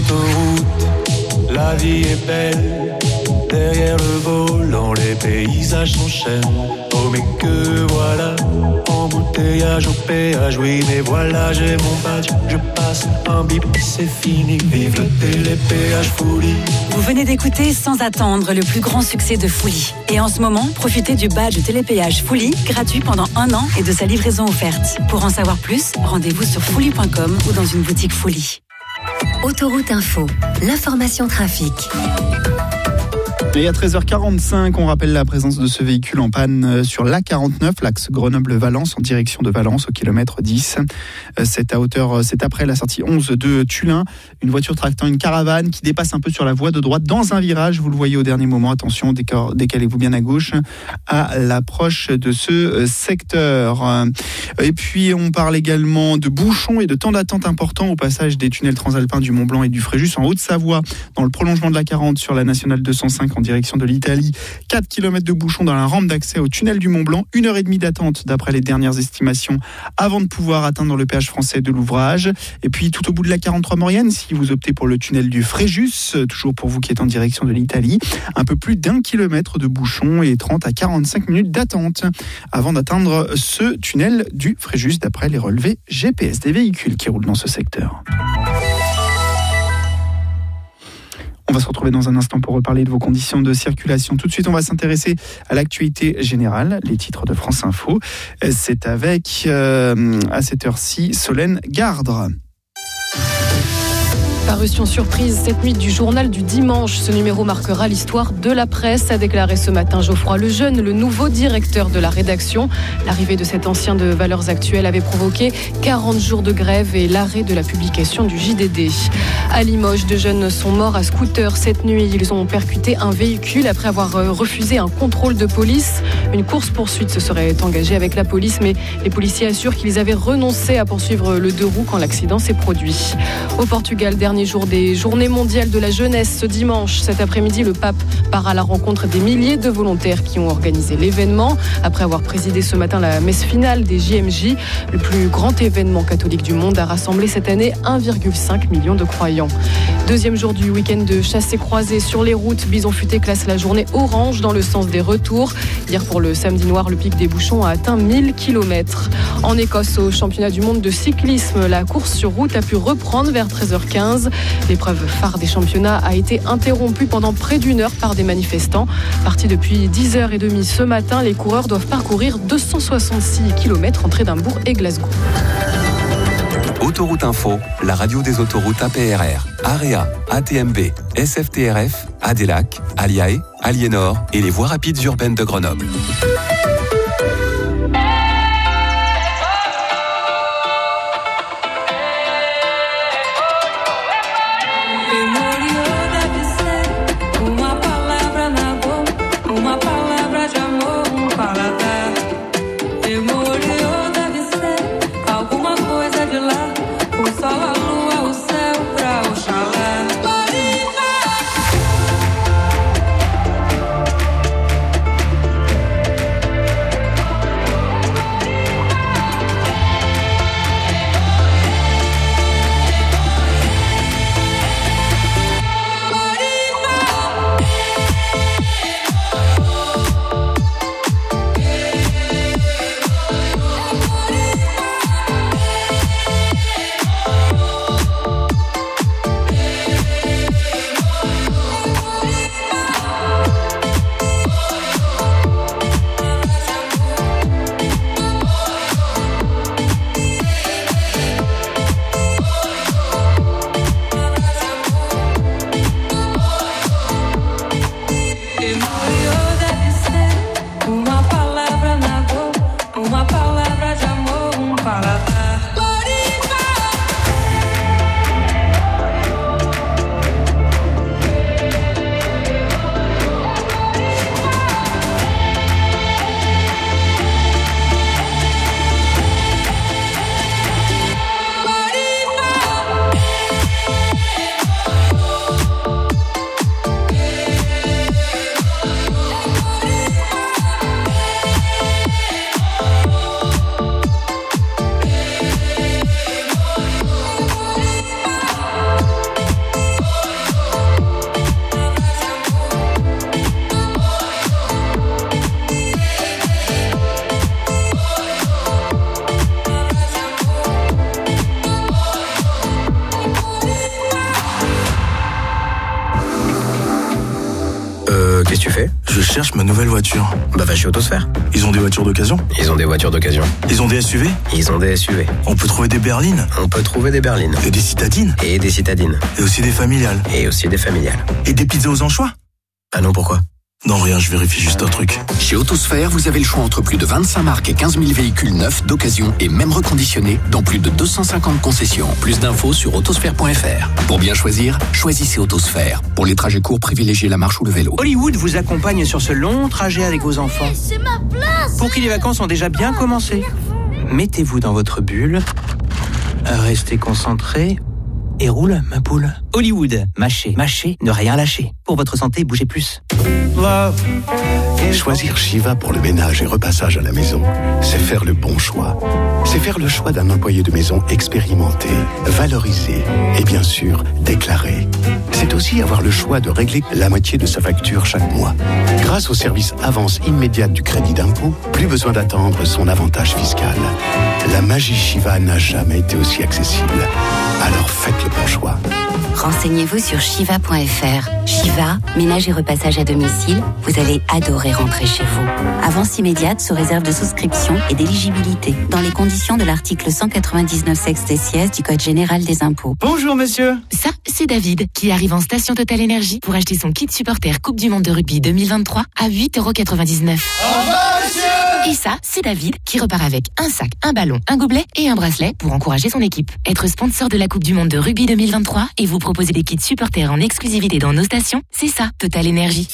l'autoroute, la vie est belle. Derrière le volant, les paysages s'enchaînent. Oh mais que voilà, embouteillage au péage. Oui mais voilà, j'ai mon badge, je passe un bip, c'est fini. Vive le télépéage Fouli. Vous venez d'écouter Sans attendre, le plus grand succès de Fouli. Et en ce moment, profitez du badge télépéage Fouli, gratuit pendant un an et de sa livraison offerte. Pour en savoir plus, rendez-vous sur fouli point com ou dans une boutique Fouli. Autoroute Info, l'information trafic. Et à treize heures quarante-cinq, on rappelle la présence de ce véhicule en panne sur l'A quarante-neuf, l'axe Grenoble-Valence, en direction de Valence, au kilomètre dix. C'est à hauteur, c'est après la sortie onze de Tullin. Une voiture tractant une caravane qui dépasse un peu sur la voie de droite dans un virage. Vous le voyez au dernier moment. Attention, décalez-vous bien à gauche à l'approche de ce secteur. Et puis, on parle également de bouchons et de temps d'attente importants au passage des tunnels transalpins du Mont-Blanc et du Fréjus en Haute-Savoie, dans le prolongement de l'A quarante sur la nationale deux cent cinq en direction de l'Italie. quatre kilomètres de bouchons dans la rampe d'accès au tunnel du Mont-Blanc. Une heure et demie d'attente d'après les dernières estimations avant de pouvoir atteindre le péage français de l'ouvrage. Et puis tout au bout de la quarante-trois Maurienne, si vous optez pour le tunnel du Fréjus, toujours pour vous qui êtes en direction de l'Italie, un peu plus d'un kilomètre de bouchons et trente à quarante-cinq minutes d'attente avant d'atteindre ce tunnel du Fréjus d'après les relevés G P S des véhicules qui roulent dans ce secteur. On va se retrouver dans un instant pour reparler de vos conditions de circulation. Tout de suite, on va s'intéresser à l'actualité générale, les titres de France Info. C'est avec, euh, à cette heure-ci, Solène Gardre. Parution surprise cette nuit du journal du dimanche. Ce numéro marquera l'histoire de la presse, a déclaré ce matin Geoffroy Lejeune, le nouveau directeur de la rédaction. L'arrivée de cet ancien de Valeurs Actuelles avait provoqué quarante jours de grève et l'arrêt de la publication du J D D. À Limoges, deux jeunes sont morts à scooter cette nuit. Ils ont percuté un véhicule après avoir refusé un contrôle de police. Une course-poursuite se serait engagée avec la police, mais les policiers assurent qu'ils avaient renoncé à poursuivre le deux roues quand l'accident s'est produit. Au Portugal, dernier jour des Journées mondiales de la jeunesse, ce dimanche. Cet après-midi, le pape part à la rencontre des milliers de volontaires qui ont organisé l'événement. Après avoir présidé ce matin la messe finale des J M J, le plus grand événement catholique du monde a rassemblé cette année un virgule cinq million de croyants. Deuxième jour du week-end de chassés croisés sur les routes. Bison Futé classe la journée orange dans le sens des retours. Hier, pour le samedi noir, le pic des bouchons a atteint mille kilomètres. En Écosse, au championnat du monde de cyclisme, la course sur route a pu reprendre vers treize heures quinze. L'épreuve phare des championnats a été interrompue pendant près d'une heure par des manifestants. Partis depuis dix heures trente ce matin, les coureurs doivent parcourir deux cent soixante-six kilomètres entre Édimbourg et Glasgow. Autoroute Info, la radio des autoroutes A P R R, AREA, A T M B, S F T R F, Adelac, Aliae, Aliénor et les voies rapides urbaines de Grenoble. que tu fais? Je cherche ma nouvelle voiture. Bah va chez Autosphère. Ils ont des voitures d'occasion? Ils ont des voitures d'occasion. Ils ont des S U V? Ils ont des S U V. On peut trouver des berlines? On peut trouver des berlines. Et des citadines? Et des citadines. Et aussi des familiales? Et aussi des familiales. Et des pizzas aux anchois? Ah non, pourquoi? Non, rien, je vérifie juste un truc. Chez Autosphère, vous avez le choix entre plus de vingt-cinq marques et quinze mille véhicules neufs, d'occasion et même reconditionnés dans plus de deux cent cinquante concessions. Plus d'infos sur autosphère point f r. Pour bien choisir, choisissez Autosphère. Pour les trajets courts, privilégiez la marche ou le vélo. Hollywood vous accompagne sur ce long trajet avec vos enfants. C'est ma place! Pour qui les vacances ont déjà bien commencé. Mettez-vous dans votre bulle, restez concentré et roule, ma poule. Hollywood, mâchez, mâchez, ne rien lâcher. Pour votre santé, bougez plus. Choisir Shiva pour le ménage et repassage à la maison, c'est faire le bon choix. C'est faire le choix d'un employé de maison expérimenté, valorisé et bien sûr déclaré. C'est aussi avoir le choix de régler la moitié de sa facture chaque mois. Grâce au service avance immédiate du crédit d'impôt, plus besoin d'attendre son avantage fiscal. La magie Shiva n'a jamais été aussi accessible. Alors faites le bon choix. Renseignez-vous sur shiva point f r. Shiva, ménage et repassage à domicile, vous allez adorer rentrer chez vous. Avance immédiate sous réserve de souscription et d'éligibilité, dans les conditions de l'article cent quatre-vingt-dix-neuf sexte du Code général des impôts. Bonjour monsieur. Ça, c'est David, qui arrive en station Total Énergie pour acheter son kit supporter Coupe du Monde de rugby deux mille vingt-trois à huit euros quatre-vingt-dix-neuf. Au revoir monsieur. Et ça, c'est David, qui repart avec un sac, un ballon, un gobelet et un bracelet pour encourager son équipe. Être sponsor de la Coupe du Monde de rugby deux mille vingt-trois et vous proposer des kits supporters en exclusivité dans nos stations, c'est ça, Total Énergie.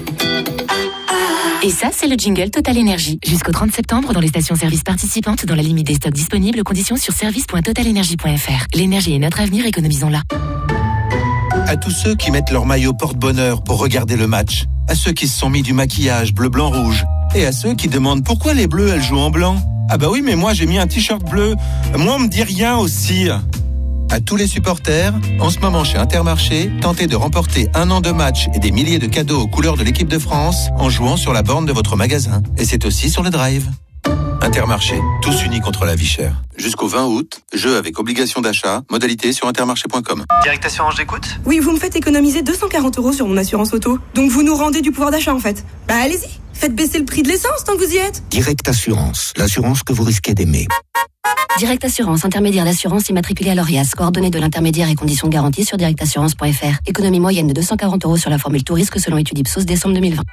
Et ça, c'est le jingle Total Énergie. Jusqu'au trente septembre, dans les stations-service participantes, dans la limite des stocks disponibles, conditions sur service point total énergie point f r. L'énergie est notre avenir, économisons-la. À tous ceux qui mettent leur maillot porte-bonheur pour regarder le match, à ceux qui se sont mis du maquillage bleu, blanc, rouge, et à ceux qui demandent pourquoi les bleus, elles jouent en blanc. Ah bah oui, mais moi j'ai mis un t-shirt bleu. Moi on me dit rien aussi. À tous les supporters, en ce moment chez Intermarché, tentez de remporter un an de match et des milliers de cadeaux aux couleurs de l'équipe de France en jouant sur la borne de votre magasin. Et c'est aussi sur le drive. Intermarché, tous unis contre la vie chère. Jusqu'au vingt août, jeu avec obligation d'achat, modalité sur intermarché point com. Direct Assurance, j'écoute. Oui, vous me faites économiser deux cent quarante euros sur mon assurance auto. Donc vous nous rendez du pouvoir d'achat en fait. Bah allez-y, faites baisser le prix de l'essence tant que vous y êtes. Direct Assurance, l'assurance que vous risquez d'aimer. Direct Assurance, intermédiaire d'assurance immatriculé à l'Orias. Coordonnées de l'intermédiaire et conditions de garantie sur direct assurance point f r. Économie moyenne de deux cent quarante euros sur la formule tout risque selon étude Ipsos décembre deux mille vingt.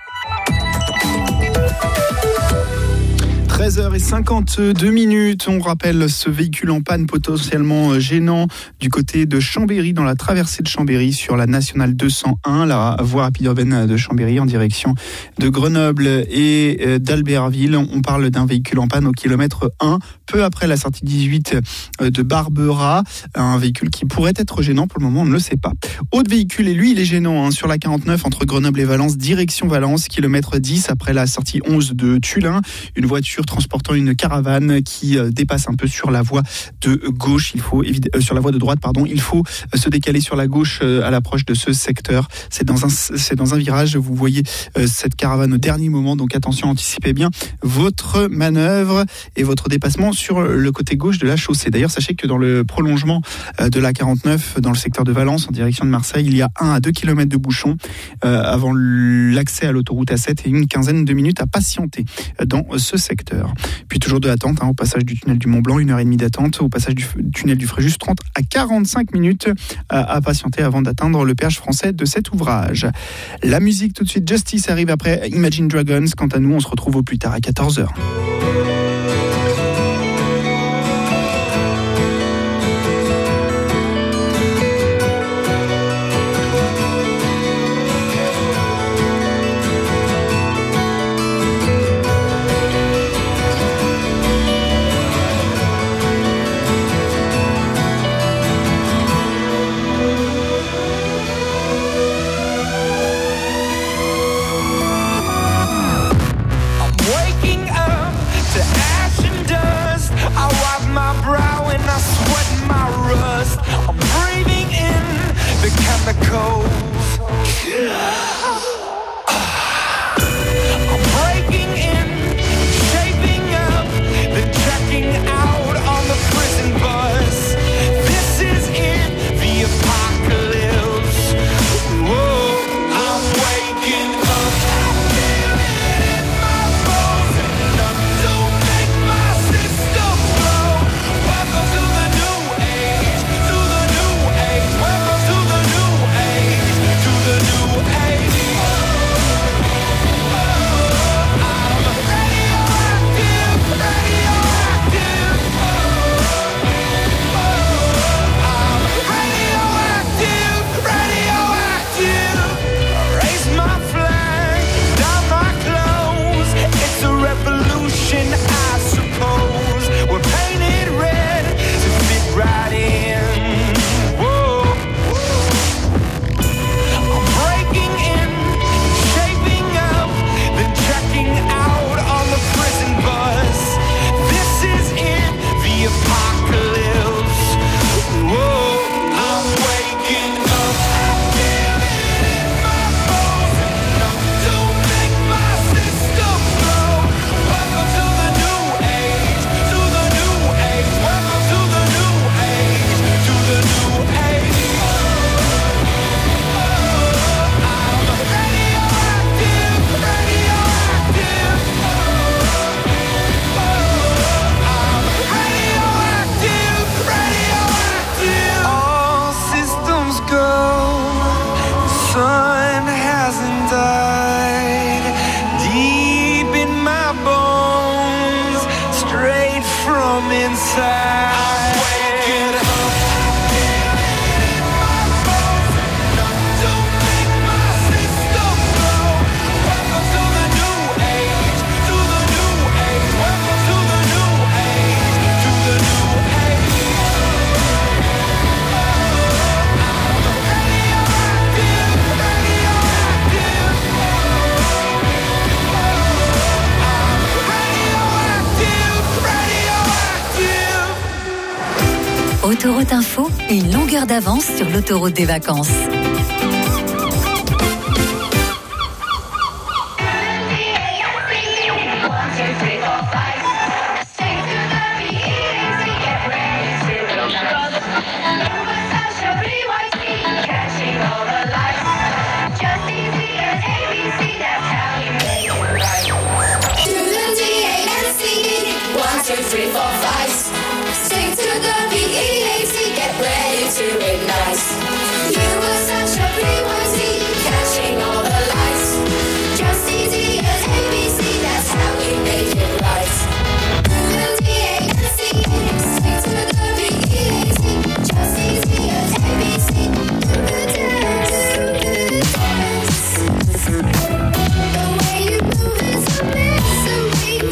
treize heures cinquante-deux minutes, on rappelle ce véhicule en panne potentiellement gênant du côté de Chambéry, dans la traversée de Chambéry sur la nationale deux cent un, la voie rapide urbaine de Chambéry en direction de Grenoble et d'Albertville. On parle d'un véhicule en panne au kilomètre un, peu après la sortie dix-huit de Barbera, un véhicule qui pourrait être gênant, pour le moment on ne le sait pas. Autre véhicule, et lui il est gênant, hein, sur la quarante-neuf entre Grenoble et Valence, direction Valence, kilomètre dix après la sortie onze de Tullin, une voiture transportant une caravane qui euh, dépasse un peu sur la voie de gauche. Il faut évid- euh, sur la voie de droite, pardon. Il faut euh, se décaler sur la gauche euh, à l'approche de ce secteur. C'est dans un c'est dans un virage. Vous voyez euh, cette caravane au dernier moment. Donc attention, anticipez bien votre manœuvre et votre dépassement sur le côté gauche de la chaussée. D'ailleurs, sachez que dans le prolongement euh, de la quarante-neuf, dans le secteur de Valence, en direction de Marseille, il y a un à deux kilomètres de bouchons euh, avant l'accès à l'autoroute A sept et une quinzaine de minutes à patienter dans ce secteur. Puis toujours de l'attente hein, au passage du tunnel du Mont Blanc, une heure et demie d'attente. Au passage du tunnel du Fréjus, trente à quarante-cinq minutes à, à patienter avant d'atteindre le péage français de cet ouvrage. La musique tout de suite, Justice arrive après Imagine Dragons. Quant à nous, on se retrouve au plus tard à quatorze heures. Apocalypse. Whoa, I'm waking up. et une longueur d'avance sur l'autoroute des vacances. Three, four, five. Sing to the B E A T, get ready to ignite. You were such a frequency, catching all the lights. Just easy as A B C, that's how we make it right. The D A N C, sing to the B E A T, just easy as A B C. Do the dance, do the dance. The way you move is a mystery.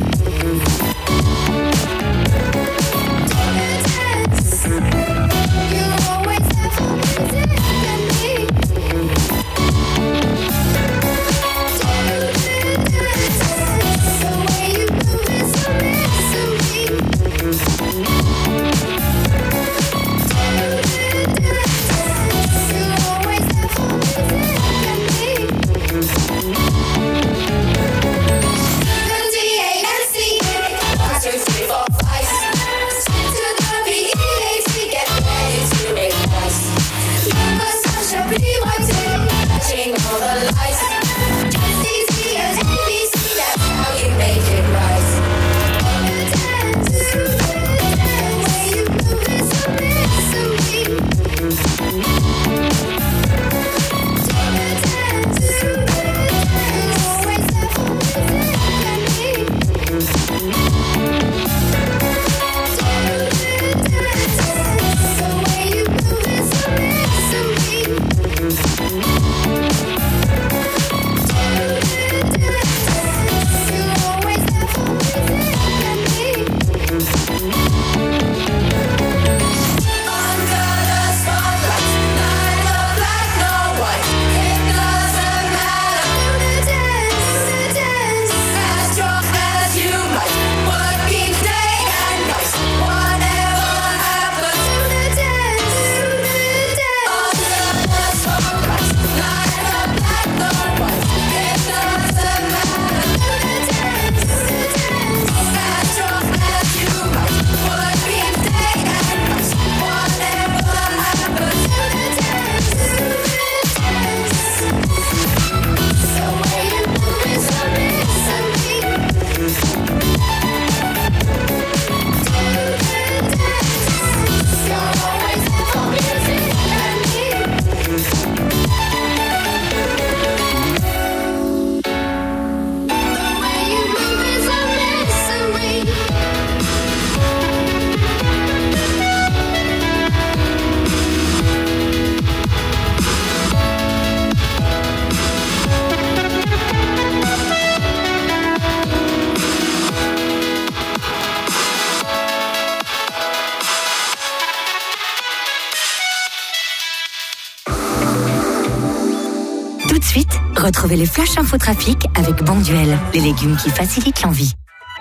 Tout de suite, retrouvez les flashs infotrafic avec Bonduel, les légumes qui facilitent l'envie.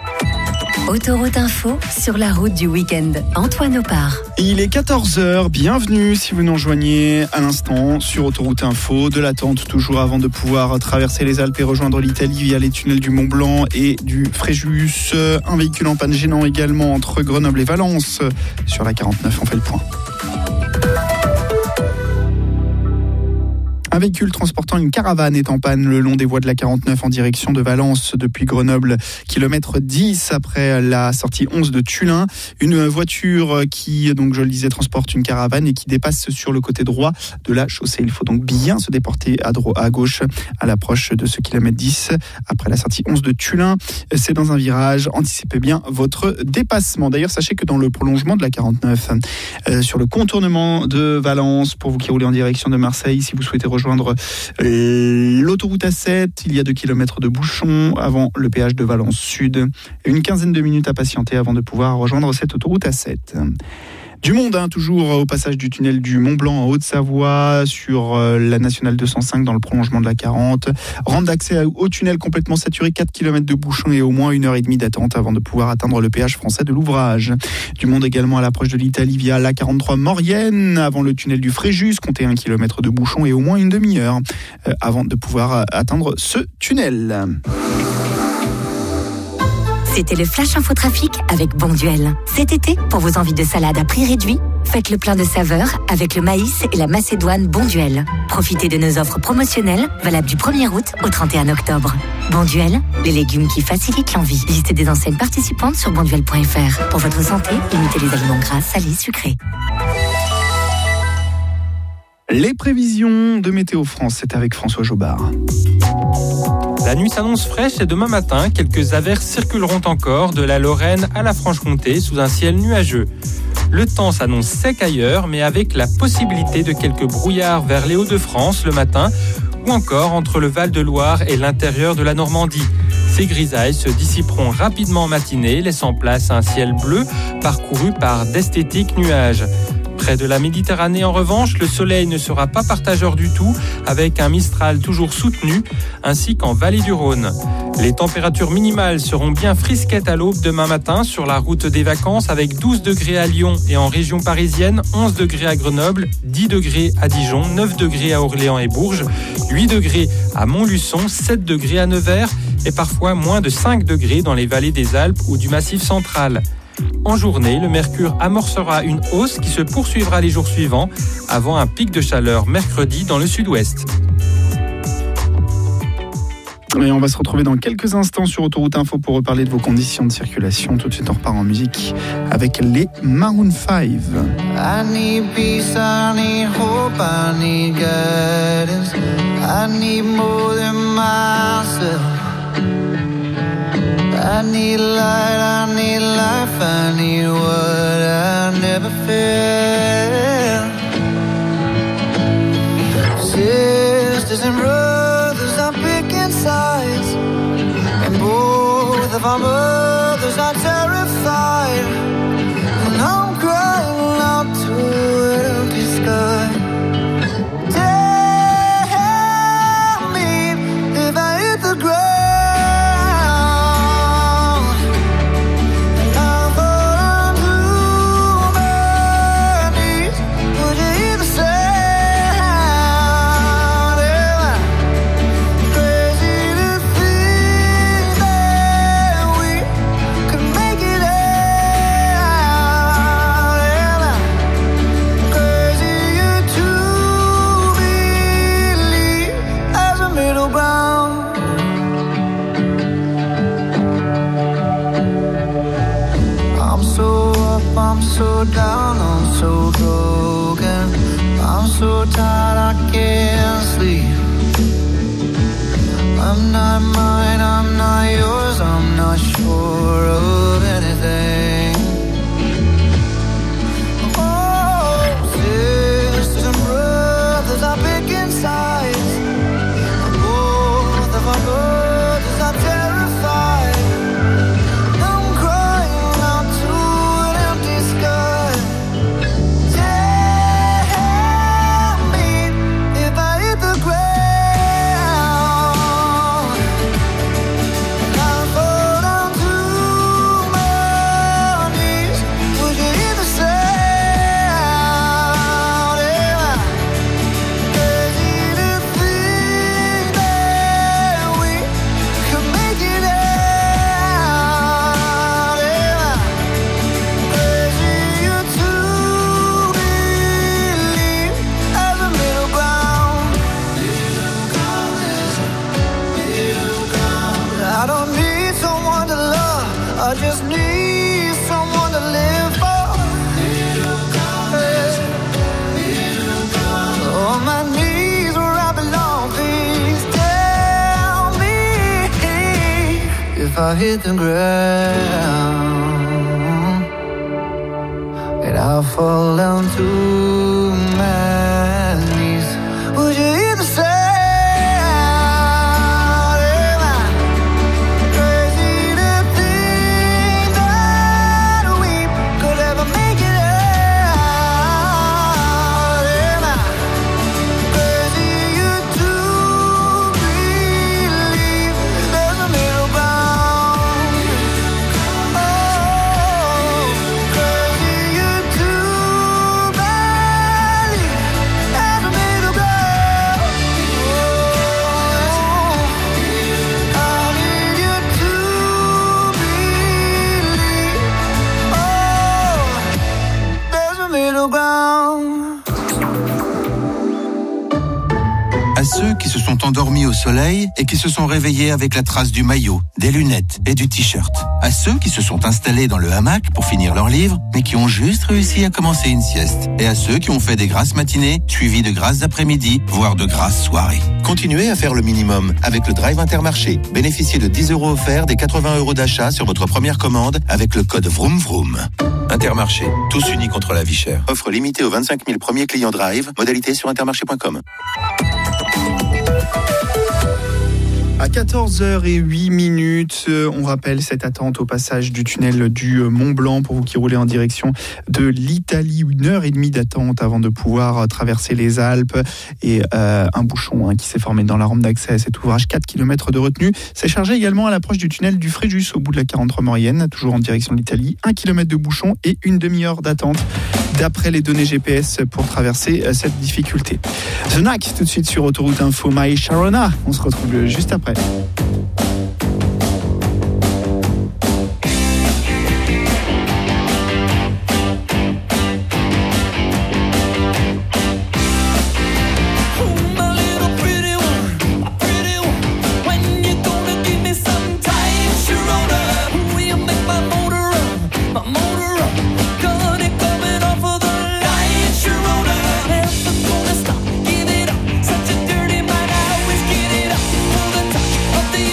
Autoroute Info sur la route du week-end. Antoine Opar. Il est quatorze heures, bienvenue si vous nous rejoignez à l'instant sur Autoroute Info. De l'attente toujours avant de pouvoir traverser les Alpes et rejoindre l'Italie via les tunnels du Mont Blanc et du Fréjus. Un véhicule en panne gênant également entre Grenoble et Valence. Sur la quarante-neuf, on fait le point. Un véhicule transportant une caravane est en panne le long des voies de la quarante-neuf en direction de Valence depuis Grenoble, kilomètre dix après la sortie onze de Tullin. Une voiture qui, donc je le disais, transporte une caravane et qui dépasse sur le côté droit de la chaussée. Il faut donc bien se déporter à, dro- à gauche à l'approche de ce kilomètre dix après la sortie onze de Tullin. C'est dans un virage, anticipez bien votre dépassement. D'ailleurs, sachez que dans le prolongement de la quarante-neuf, euh, sur le contournement de Valence, pour vous qui roulez en direction de Marseille, si vous souhaitez rejoindre rejoindre l'autoroute A sept. Il y a deux kilomètres de bouchons avant le péage de Valence Sud. Une quinzaine de minutes à patienter avant de pouvoir rejoindre cette autoroute A sept. Du monde, hein, toujours au passage du tunnel du Mont-Blanc en Haute-Savoie, sur euh, la nationale deux cent cinq dans le prolongement de la quarante. Rampe d'accès au tunnel complètement saturé, quatre kilomètres de bouchons et au moins une heure et demie d'attente avant de pouvoir atteindre le péage français de l'ouvrage. Du monde également à l'approche de l'Italie via l'A quarante-trois Maurienne, avant le tunnel du Fréjus, comptez un kilomètre de bouchons et au moins une demi-heure euh, avant de pouvoir atteindre ce tunnel. C'était le Flash Info Trafic avec Bonduel. Cet été, pour vos envies de salade à prix réduit, faites le plein de saveurs avec le maïs et la macédoine Bonduel. Profitez de nos offres promotionnelles valables du premier août au trente et un octobre. Bonduel, les légumes qui facilitent l'envie. Liste des enseignes participantes sur bonduel point f r. Pour votre santé, limitez les aliments gras, salés, sucrés. Les prévisions de Météo France, c'est avec François Jobard. La nuit s'annonce fraîche et demain matin, quelques averses circuleront encore de la Lorraine à la Franche-Comté sous un ciel nuageux. Le temps s'annonce sec ailleurs, mais avec la possibilité de quelques brouillards vers les Hauts-de-France le matin ou encore entre le Val-de-Loire et l'intérieur de la Normandie. Ces grisailles se dissiperont rapidement en matinée, laissant place à un ciel bleu parcouru par d'esthétiques nuages. Près de la Méditerranée, en revanche, le soleil ne sera pas partageur du tout, avec un Mistral toujours soutenu, ainsi qu'en vallée du Rhône. Les températures minimales seront bien frisquettes à l'aube demain matin sur la route des vacances, avec douze degrés à Lyon et en région parisienne, onze degrés à Grenoble, dix degrés à Dijon, neuf degrés à Orléans et Bourges, huit degrés à Montluçon, sept degrés à Nevers et parfois moins de cinq degrés dans les vallées des Alpes ou du Massif central. En journée, le mercure amorcera une hausse qui se poursuivra les jours suivants avant un pic de chaleur mercredi dans le sud-ouest. Et on va se retrouver dans quelques instants sur Autoroute Info pour reparler de vos conditions de circulation. Tout de suite, on repart en musique avec les Maroon five. I need peace, I need hope, I need guidance. I need more than myself. I need light, I need life, I need what I never felt. Sisters and brothers are picking sides, and both of our mothers are terrified. And I'm crying out to an empty sky. Tell me if I hit the ground. I'm so down, I'm so broken. I'm so tired, I can't sleep. I'm not mine, I'm not yours, I'm not sure of anything. Oh, sisters and brothers are picking sides. Both of our brothers are terrified. I'm crying out to an empty sky. Tell me if I hit the ground. I'll fall down to my knees. Would you hear the sound? Yeah. Crazy to think that we could make it out. Yeah. Crazy to believe as a middle ground. I don't need someone to love, I just need someone to live for. On my knees where I belong, please tell me if I hit the ground and I'll fall down to my knees. Would you hear the sound? Am I crazy to think that we could ever make it out? À ceux qui se sont endormis au soleil et qui se sont réveillés avec la trace du maillot, des lunettes et du t-shirt. À ceux qui se sont installés dans le hamac pour finir leur livre, mais qui ont juste réussi à commencer une sieste. Et à ceux qui ont fait des grasses matinées, suivies de grasses après-midi, voire de grasses soirées. Continuez à faire le minimum avec le Drive Intermarché. Bénéficiez de dix euros offerts des quatre-vingts euros d'achat sur votre première commande avec le code Vroom Vroom. Intermarché, tous unis contre la vie chère. Offre limitée aux vingt-cinq mille premiers clients Drive. Modalité sur intermarché point com. À quatorze heures zéro huit minutes, on rappelle cette attente au passage du tunnel du Mont Blanc pour vous qui roulez en direction de l'Italie. Une heure et demie d'attente avant de pouvoir traverser les Alpes et euh, un bouchon hein, qui s'est formé dans la rampe d'accès à cet ouvrage. quatre kilomètres de retenue. C'est chargé également à l'approche du tunnel du Fréjus au bout de la quarante-trois Maurienne, toujours en direction de l'Italie. Un kilomètre de bouchon et une demi-heure d'attente d'après les données G P S pour traverser euh, cette difficulté. The Knack tout de suite sur Autoroute Info, My Sharona. On se retrouve juste après. Such a dirty mind, I always get it up for the touch of the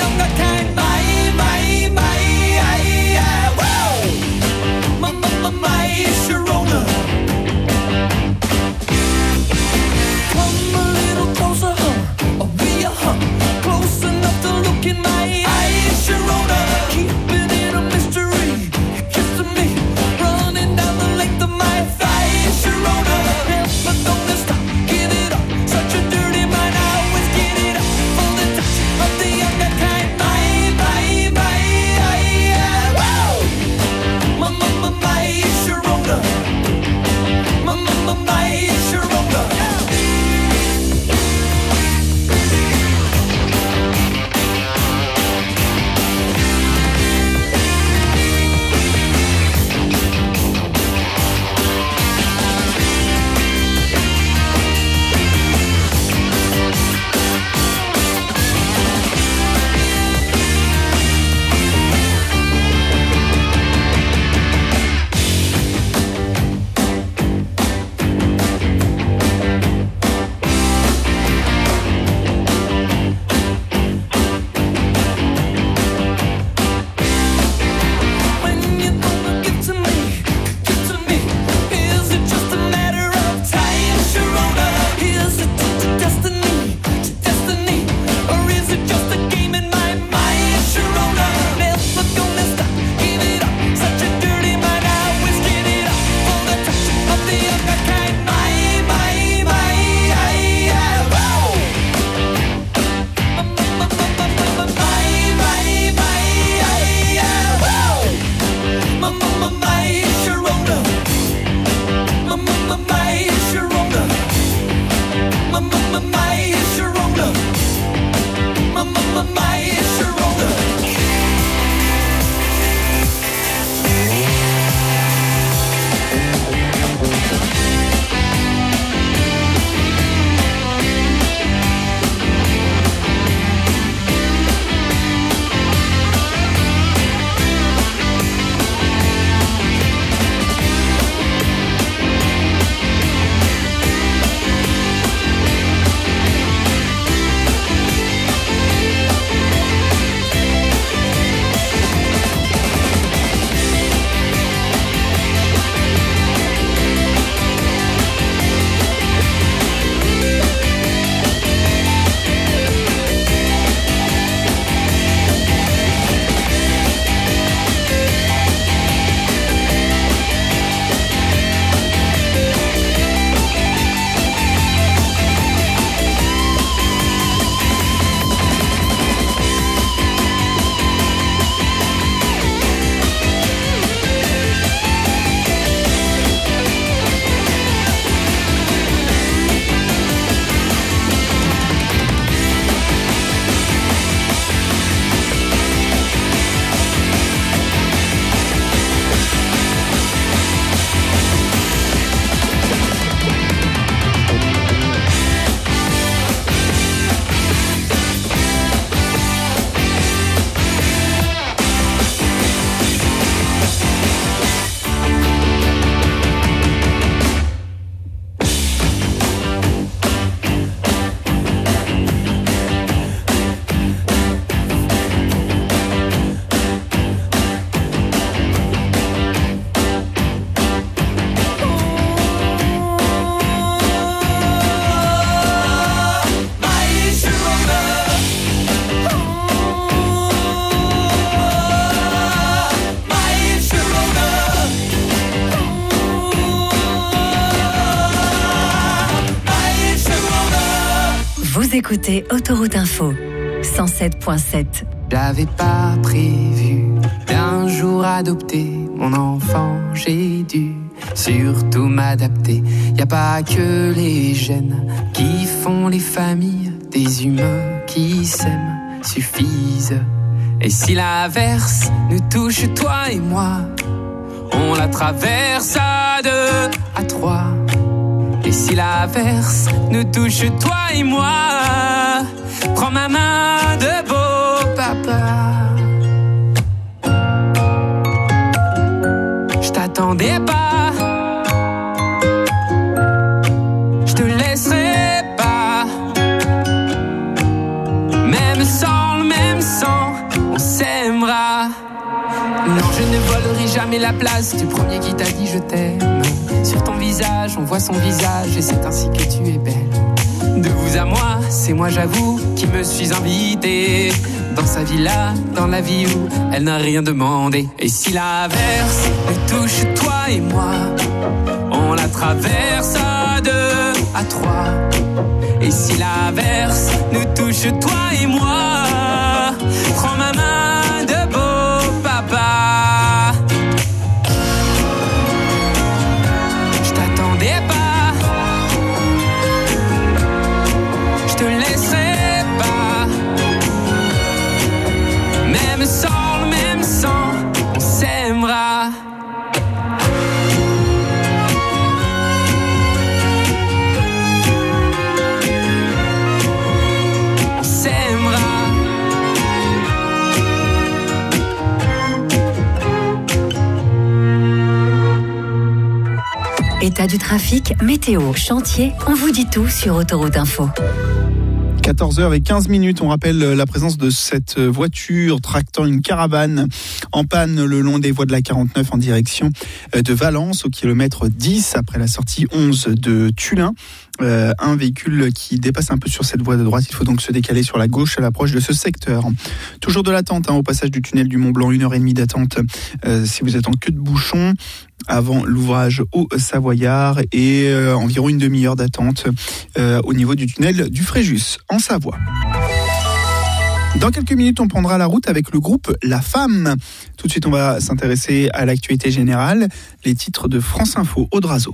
écoutez Autoroute Info, cent sept point sept. J'avais pas prévu d'un jour adopter mon enfant, j'ai dû surtout m'adapter. Y a pas que les gènes qui font les familles, des humains qui s'aiment suffisent. Et si l'averse nous touche, toi et moi, on la traverse à deux, à trois. Et si l'averse nous touche, toi et moi, prends ma main de beau papa. Je t'attendais pas, je te laisserai pas. Même sans le même sang, on s'aimera. Non, je ne volerai jamais la place du premier qui t'a dit je t'aime. Sur ton visage, on voit son visage et c'est ainsi que tu es belle. De vous à moi, c'est moi j'avoue qui me suis invité dans sa villa, dans la vie où elle n'a rien demandé. Et si l'averse nous touche, toi et moi, on la traverse à deux, à trois. Et si l'averse nous touche, toi et moi, prends ma main de beau papa. Je t'attendais pas, je te laisserai pas. Même sans le même sang, on s'aimera. État du trafic, météo, chantier, on vous dit tout sur Autoroute Info. quatorze heures quinze minutes, on rappelle la présence de cette voiture tractant une caravane en panne le long des voies de la quarante-neuf en direction de Valence au kilomètre dix après la sortie onze de Tullin. Euh, un véhicule qui dépasse un peu sur cette voie de droite, il faut donc se décaler sur la gauche à l'approche de ce secteur. Toujours de l'attente hein, au passage du tunnel du Mont Blanc, une heure et demie d'attente euh, si vous êtes en queue de bouchon avant l'ouvrage au Savoyard et euh, environ une demi-heure d'attente euh, au niveau du tunnel du Fréjus en Savoie. Dans quelques minutes, on prendra la route avec le groupe La Femme. Tout de suite, on va s'intéresser à l'actualité générale, les titres de France Info, Audrazo.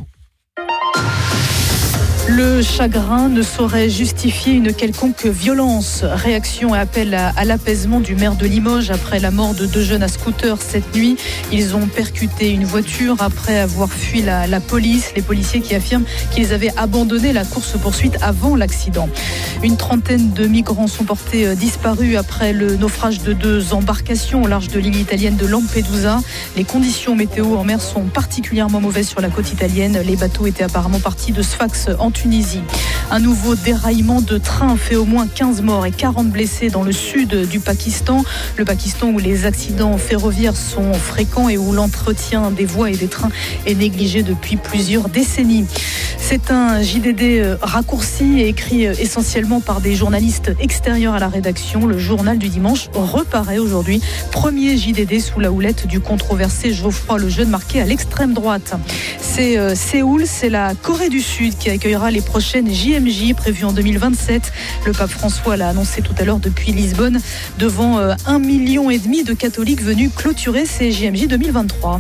Le chagrin ne saurait justifier une quelconque violence. Réaction et appel à, à l'apaisement du maire de Limoges après la mort de deux jeunes à scooter cette nuit. Ils ont percuté une voiture après avoir fui la, la police. Les policiers qui affirment qu'ils avaient abandonné la course-poursuite avant l'accident. Une trentaine de migrants sont portés disparus après le naufrage de deux embarcations au large de l'île italienne de Lampedusa. Les conditions météo en mer sont particulièrement mauvaises sur la côte italienne. Les bateaux étaient apparemment partis de Sfax en Tunisie. Un nouveau déraillement de train fait au moins quinze morts et quarante blessés dans le sud du Pakistan. Le Pakistan où les accidents ferroviaires sont fréquents et où l'entretien des voies et des trains est négligé depuis plusieurs décennies. C'est un J D D raccourci et écrit essentiellement par des journalistes extérieurs à la rédaction. Le journal du dimanche reparaît aujourd'hui. Premier J D D sous la houlette du controversé Geoffroy Lejeune, marqué à l'extrême droite. C'est euh, Séoul, c'est la Corée du Sud qui accueillera les prochaines J M J prévues en deux mille vingt-sept. Le pape François l'a annoncé tout à l'heure depuis Lisbonne, devant euh, un million et demi de catholiques venus clôturer ces J M J deux mille vingt-trois.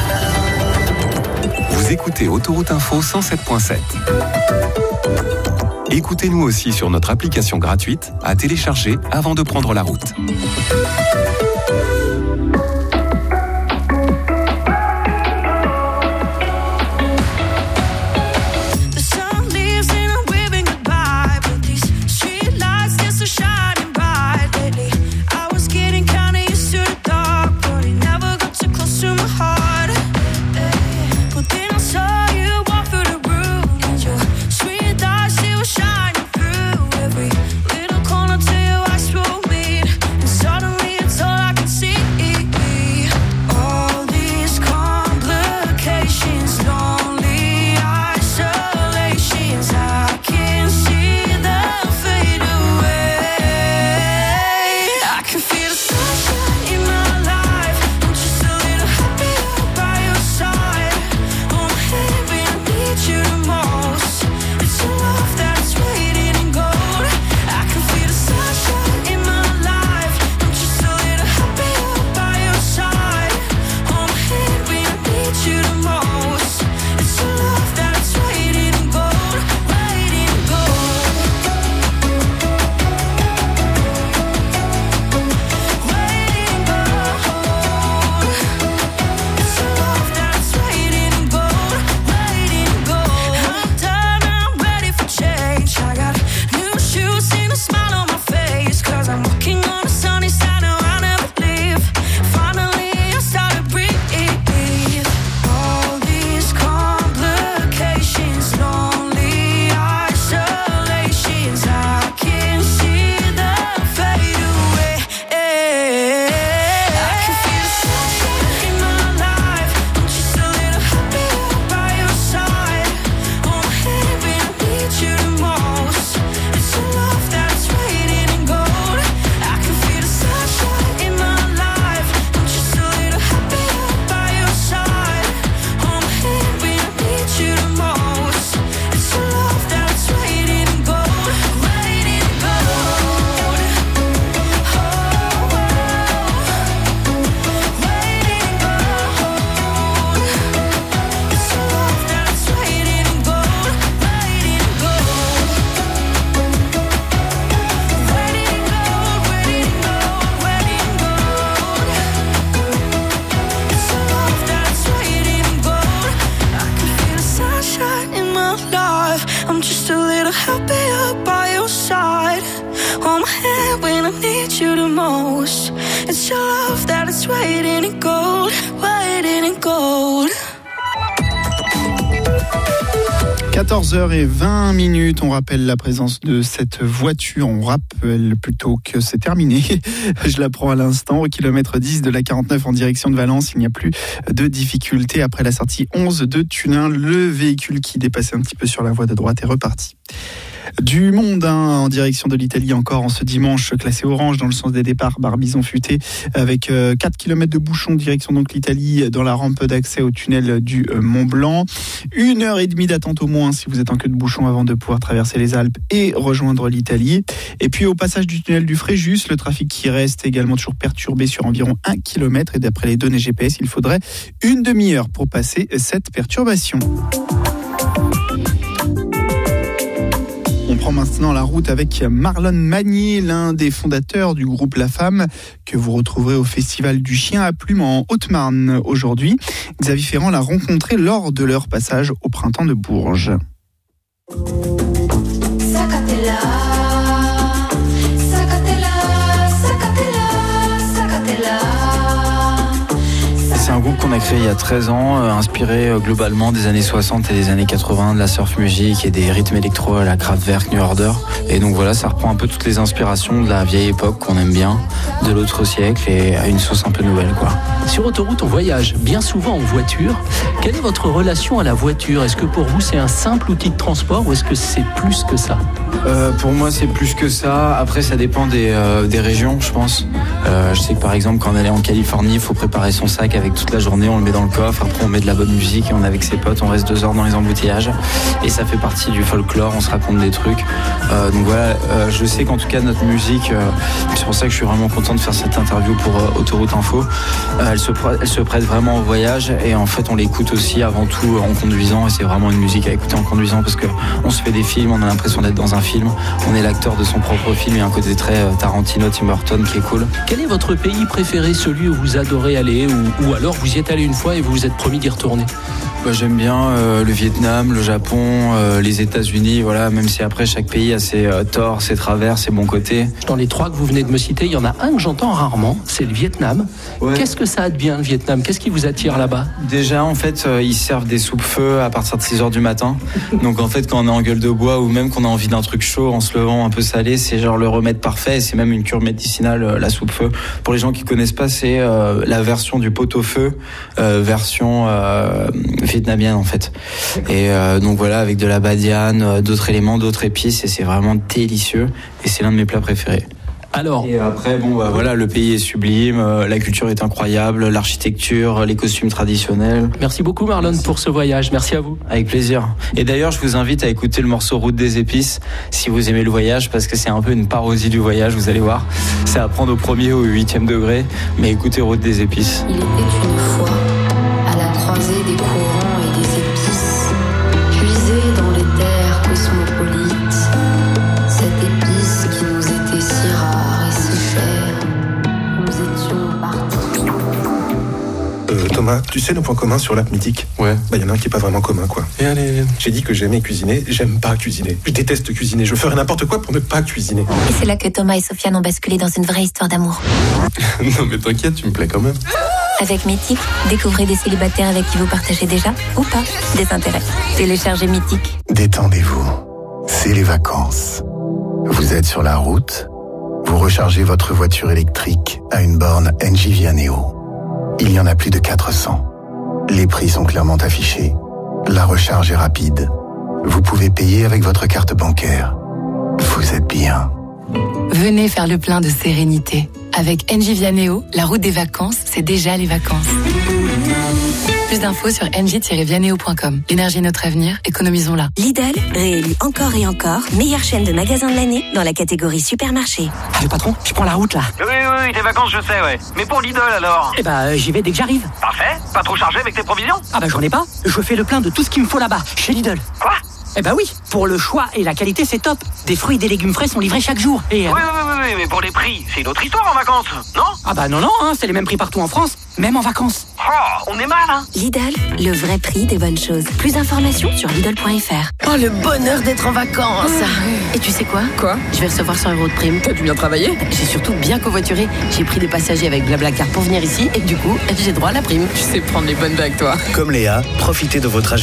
Vous écoutez Autoroute Info cent sept point sept. Écoutez-nous aussi sur notre application gratuite à télécharger avant de prendre la route. Little corner to your eyes will meet, and suddenly it's all I can see. help me up by your side. Hold my hand when I need you the most. It's your love that is waiting in gold, waiting in gold. quatorze heures vingt minutes, on rappelle la présence de cette voiture, on rappelle plutôt que c'est terminé, je la prends à l'instant, au kilomètre dix de la quarante-neuf en direction de Valence, il n'y a plus de difficultés après la sortie onze de Tunin, le véhicule qui dépassait un petit peu sur la voie de droite est reparti. Du monde hein, en direction de l'Italie encore en ce dimanche classé orange dans le sens des départs Barbizon futé avec euh, quatre kilomètres de bouchons direction donc l'Italie dans la rampe d'accès au tunnel du euh, Mont Blanc. Une heure et demie d'attente au moins si vous êtes en queue de bouchon avant de pouvoir traverser les Alpes et rejoindre l'Italie. Et puis au passage du tunnel du Fréjus, le trafic qui reste également toujours perturbé sur environ un kilomètre et d'après les données G P S, il faudrait une demi-heure pour passer cette perturbation. On prend maintenant la route avec Marlon Magnier, l'un des fondateurs du groupe La Femme, que vous retrouverez au Festival du Chien à Plume en Haute-Marne aujourd'hui. Xavier Ferrand l'a rencontré lors de leur passage au printemps de Bourges. C'est un groupe qu'on a créé il y a treize ans, euh, inspiré euh, globalement des années soixante et des années quatre-vingts, de la surf music et des rythmes électro à la Kraftwerk, New Order. Et donc voilà, ça reprend un peu toutes les inspirations de la vieille époque qu'on aime bien, de l'autre siècle et à une sauce un peu nouvelle, quoi. Sur autoroute, on voyage bien souvent en voiture. Quelle est votre relation à la voiture ? Est-ce que pour vous c'est un simple outil de transport ou est-ce que c'est plus que ça ? Euh, pour moi, c'est plus que ça. Après, ça dépend des, euh, des régions, je pense. Euh, je sais que par exemple, quand on allait en Californie, il faut préparer son sac avec toute la journée. On le met dans le coffre. Après, on met de la bonne musique et on est avec ses potes. On reste deux heures dans les embouteillages. Et ça fait partie du folklore. On se raconte des trucs. Euh, donc voilà, euh, je sais qu'en tout cas, notre musique, euh, c'est pour ça que je suis vraiment content de faire cette interview pour euh, Autoroute Info. Euh, elle, se prête, elle se prête vraiment au voyage. Et en fait, on l'écoute aussi avant tout en conduisant. Et c'est vraiment une musique à écouter en conduisant parce que on se fait des films. On a l'impression d'être dans un film. On est l'acteur de son propre film et un côté très Tarantino, Tim Burton qui est cool. Quel est votre pays préféré, celui où vous adorez aller ou, ou alors vous y êtes allé une fois et vous vous êtes promis d'y retourner ? Bah, j'aime bien euh, le Vietnam, le Japon, euh, les États-Unis, voilà, même si après chaque pays a ses euh, torts, ses travers, ses bons côtés. Dans les trois que vous venez de me citer, il y en a un que j'entends rarement, c'est le Vietnam. Ouais. Qu'est-ce que ça devient le Vietnam ? Qu'est-ce qui vous attire là-bas ? Déjà, en fait, euh, ils servent des soupes-feu à partir de six heures du matin. Donc en fait, quand on est en gueule de bois ou même qu'on a envie d'un truc chaud en se levant un peu salé, c'est genre le remède parfait. C'est même une cure médicinale, euh, la soupe-feu. Pour les gens qui connaissent pas, c'est euh, la version du pot-au-feu, euh, version euh, vietnamienne en fait. Et euh, donc voilà, avec de la badiane, euh, d'autres éléments, d'autres épices, et c'est vraiment délicieux. Et c'est l'un de mes plats préférés. Alors, et après, bon, bah, voilà, le pays est sublime, euh, la culture est incroyable, l'architecture, les costumes traditionnels. Merci beaucoup Marlon pour ce voyage, merci à vous. Avec plaisir. Et d'ailleurs, je vous invite à écouter le morceau Route des épices si vous aimez le voyage, parce que c'est un peu une parodie du voyage, vous allez voir. C'est à prendre au premier ou au huitième degré, mais écoutez Route des épices. Il était une fois, à la croisée des courants et des épices, puisée dans les terres cosmopolites, cette épice qui nous était si rare et si chère, nous étions partis. Euh, Thomas, tu sais nos points communs sur l'app Mythique ? Ouais. Bah, y en a un qui est pas vraiment commun, quoi. Et allez. J'ai dit que j'aimais cuisiner, j'aime pas cuisiner. Je déteste cuisiner, je ferais n'importe quoi pour ne pas cuisiner. Et c'est là que Thomas et Sofiane ont basculé dans une vraie histoire d'amour. Non mais t'inquiète, tu me plais quand même. Avec Mythique, découvrez des célibataires avec qui vous partagez déjà, ou pas, des intérêts. Téléchargez Mythique. Détendez-vous, c'est les vacances. Vous êtes sur la route, vous rechargez votre voiture électrique à une borne Engie Vianeo. Il y en a plus de quatre cents. Les prix sont clairement affichés. La recharge est rapide. Vous pouvez payer avec votre carte bancaire. Vous êtes bien. Venez faire le plein de sérénité. Avec Engie Vianeo, la route des vacances, c'est déjà les vacances. Plus d'infos sur engie tiret vianeo point com. L'énergie est notre avenir, économisons-la. Lidl, réélu encore et encore, meilleure chaîne de magasins de l'année dans la catégorie supermarché. Allez patron, je prends la route là. Oui, oui, oui, tes vacances je sais, ouais. Mais pour Lidl alors ? Eh ben, euh, j'y vais dès que j'arrive. Parfait, pas trop chargé avec tes provisions ? Ah bah j'en ai pas, je fais le plein de tout ce qu'il me faut là-bas, chez Lidl. Quoi ? Eh ben oui, pour le choix et la qualité c'est top. Des fruits et des légumes frais sont livrés chaque jour. Et, euh... Oui, oui, oui, oui, mais pour les prix, c'est une autre histoire en vacances, non ? Ah bah non, non, hein, c'est les mêmes prix partout en France, même en vacances. Oh, on est mal, hein. Lidl, le vrai prix des bonnes choses. Plus d'informations sur Lidl point F R. Oh, le bonheur d'être en vacances. Et tu sais quoi Quoi? Je vais recevoir cent euros de prime. T'as dû bien travailler? J'ai surtout bien covoituré. J'ai pris des passagers avec Blablacar pour venir ici et du coup, j'ai droit à la prime. Tu sais prendre les bonnes vagues, toi. Comme Léa, profitez de votre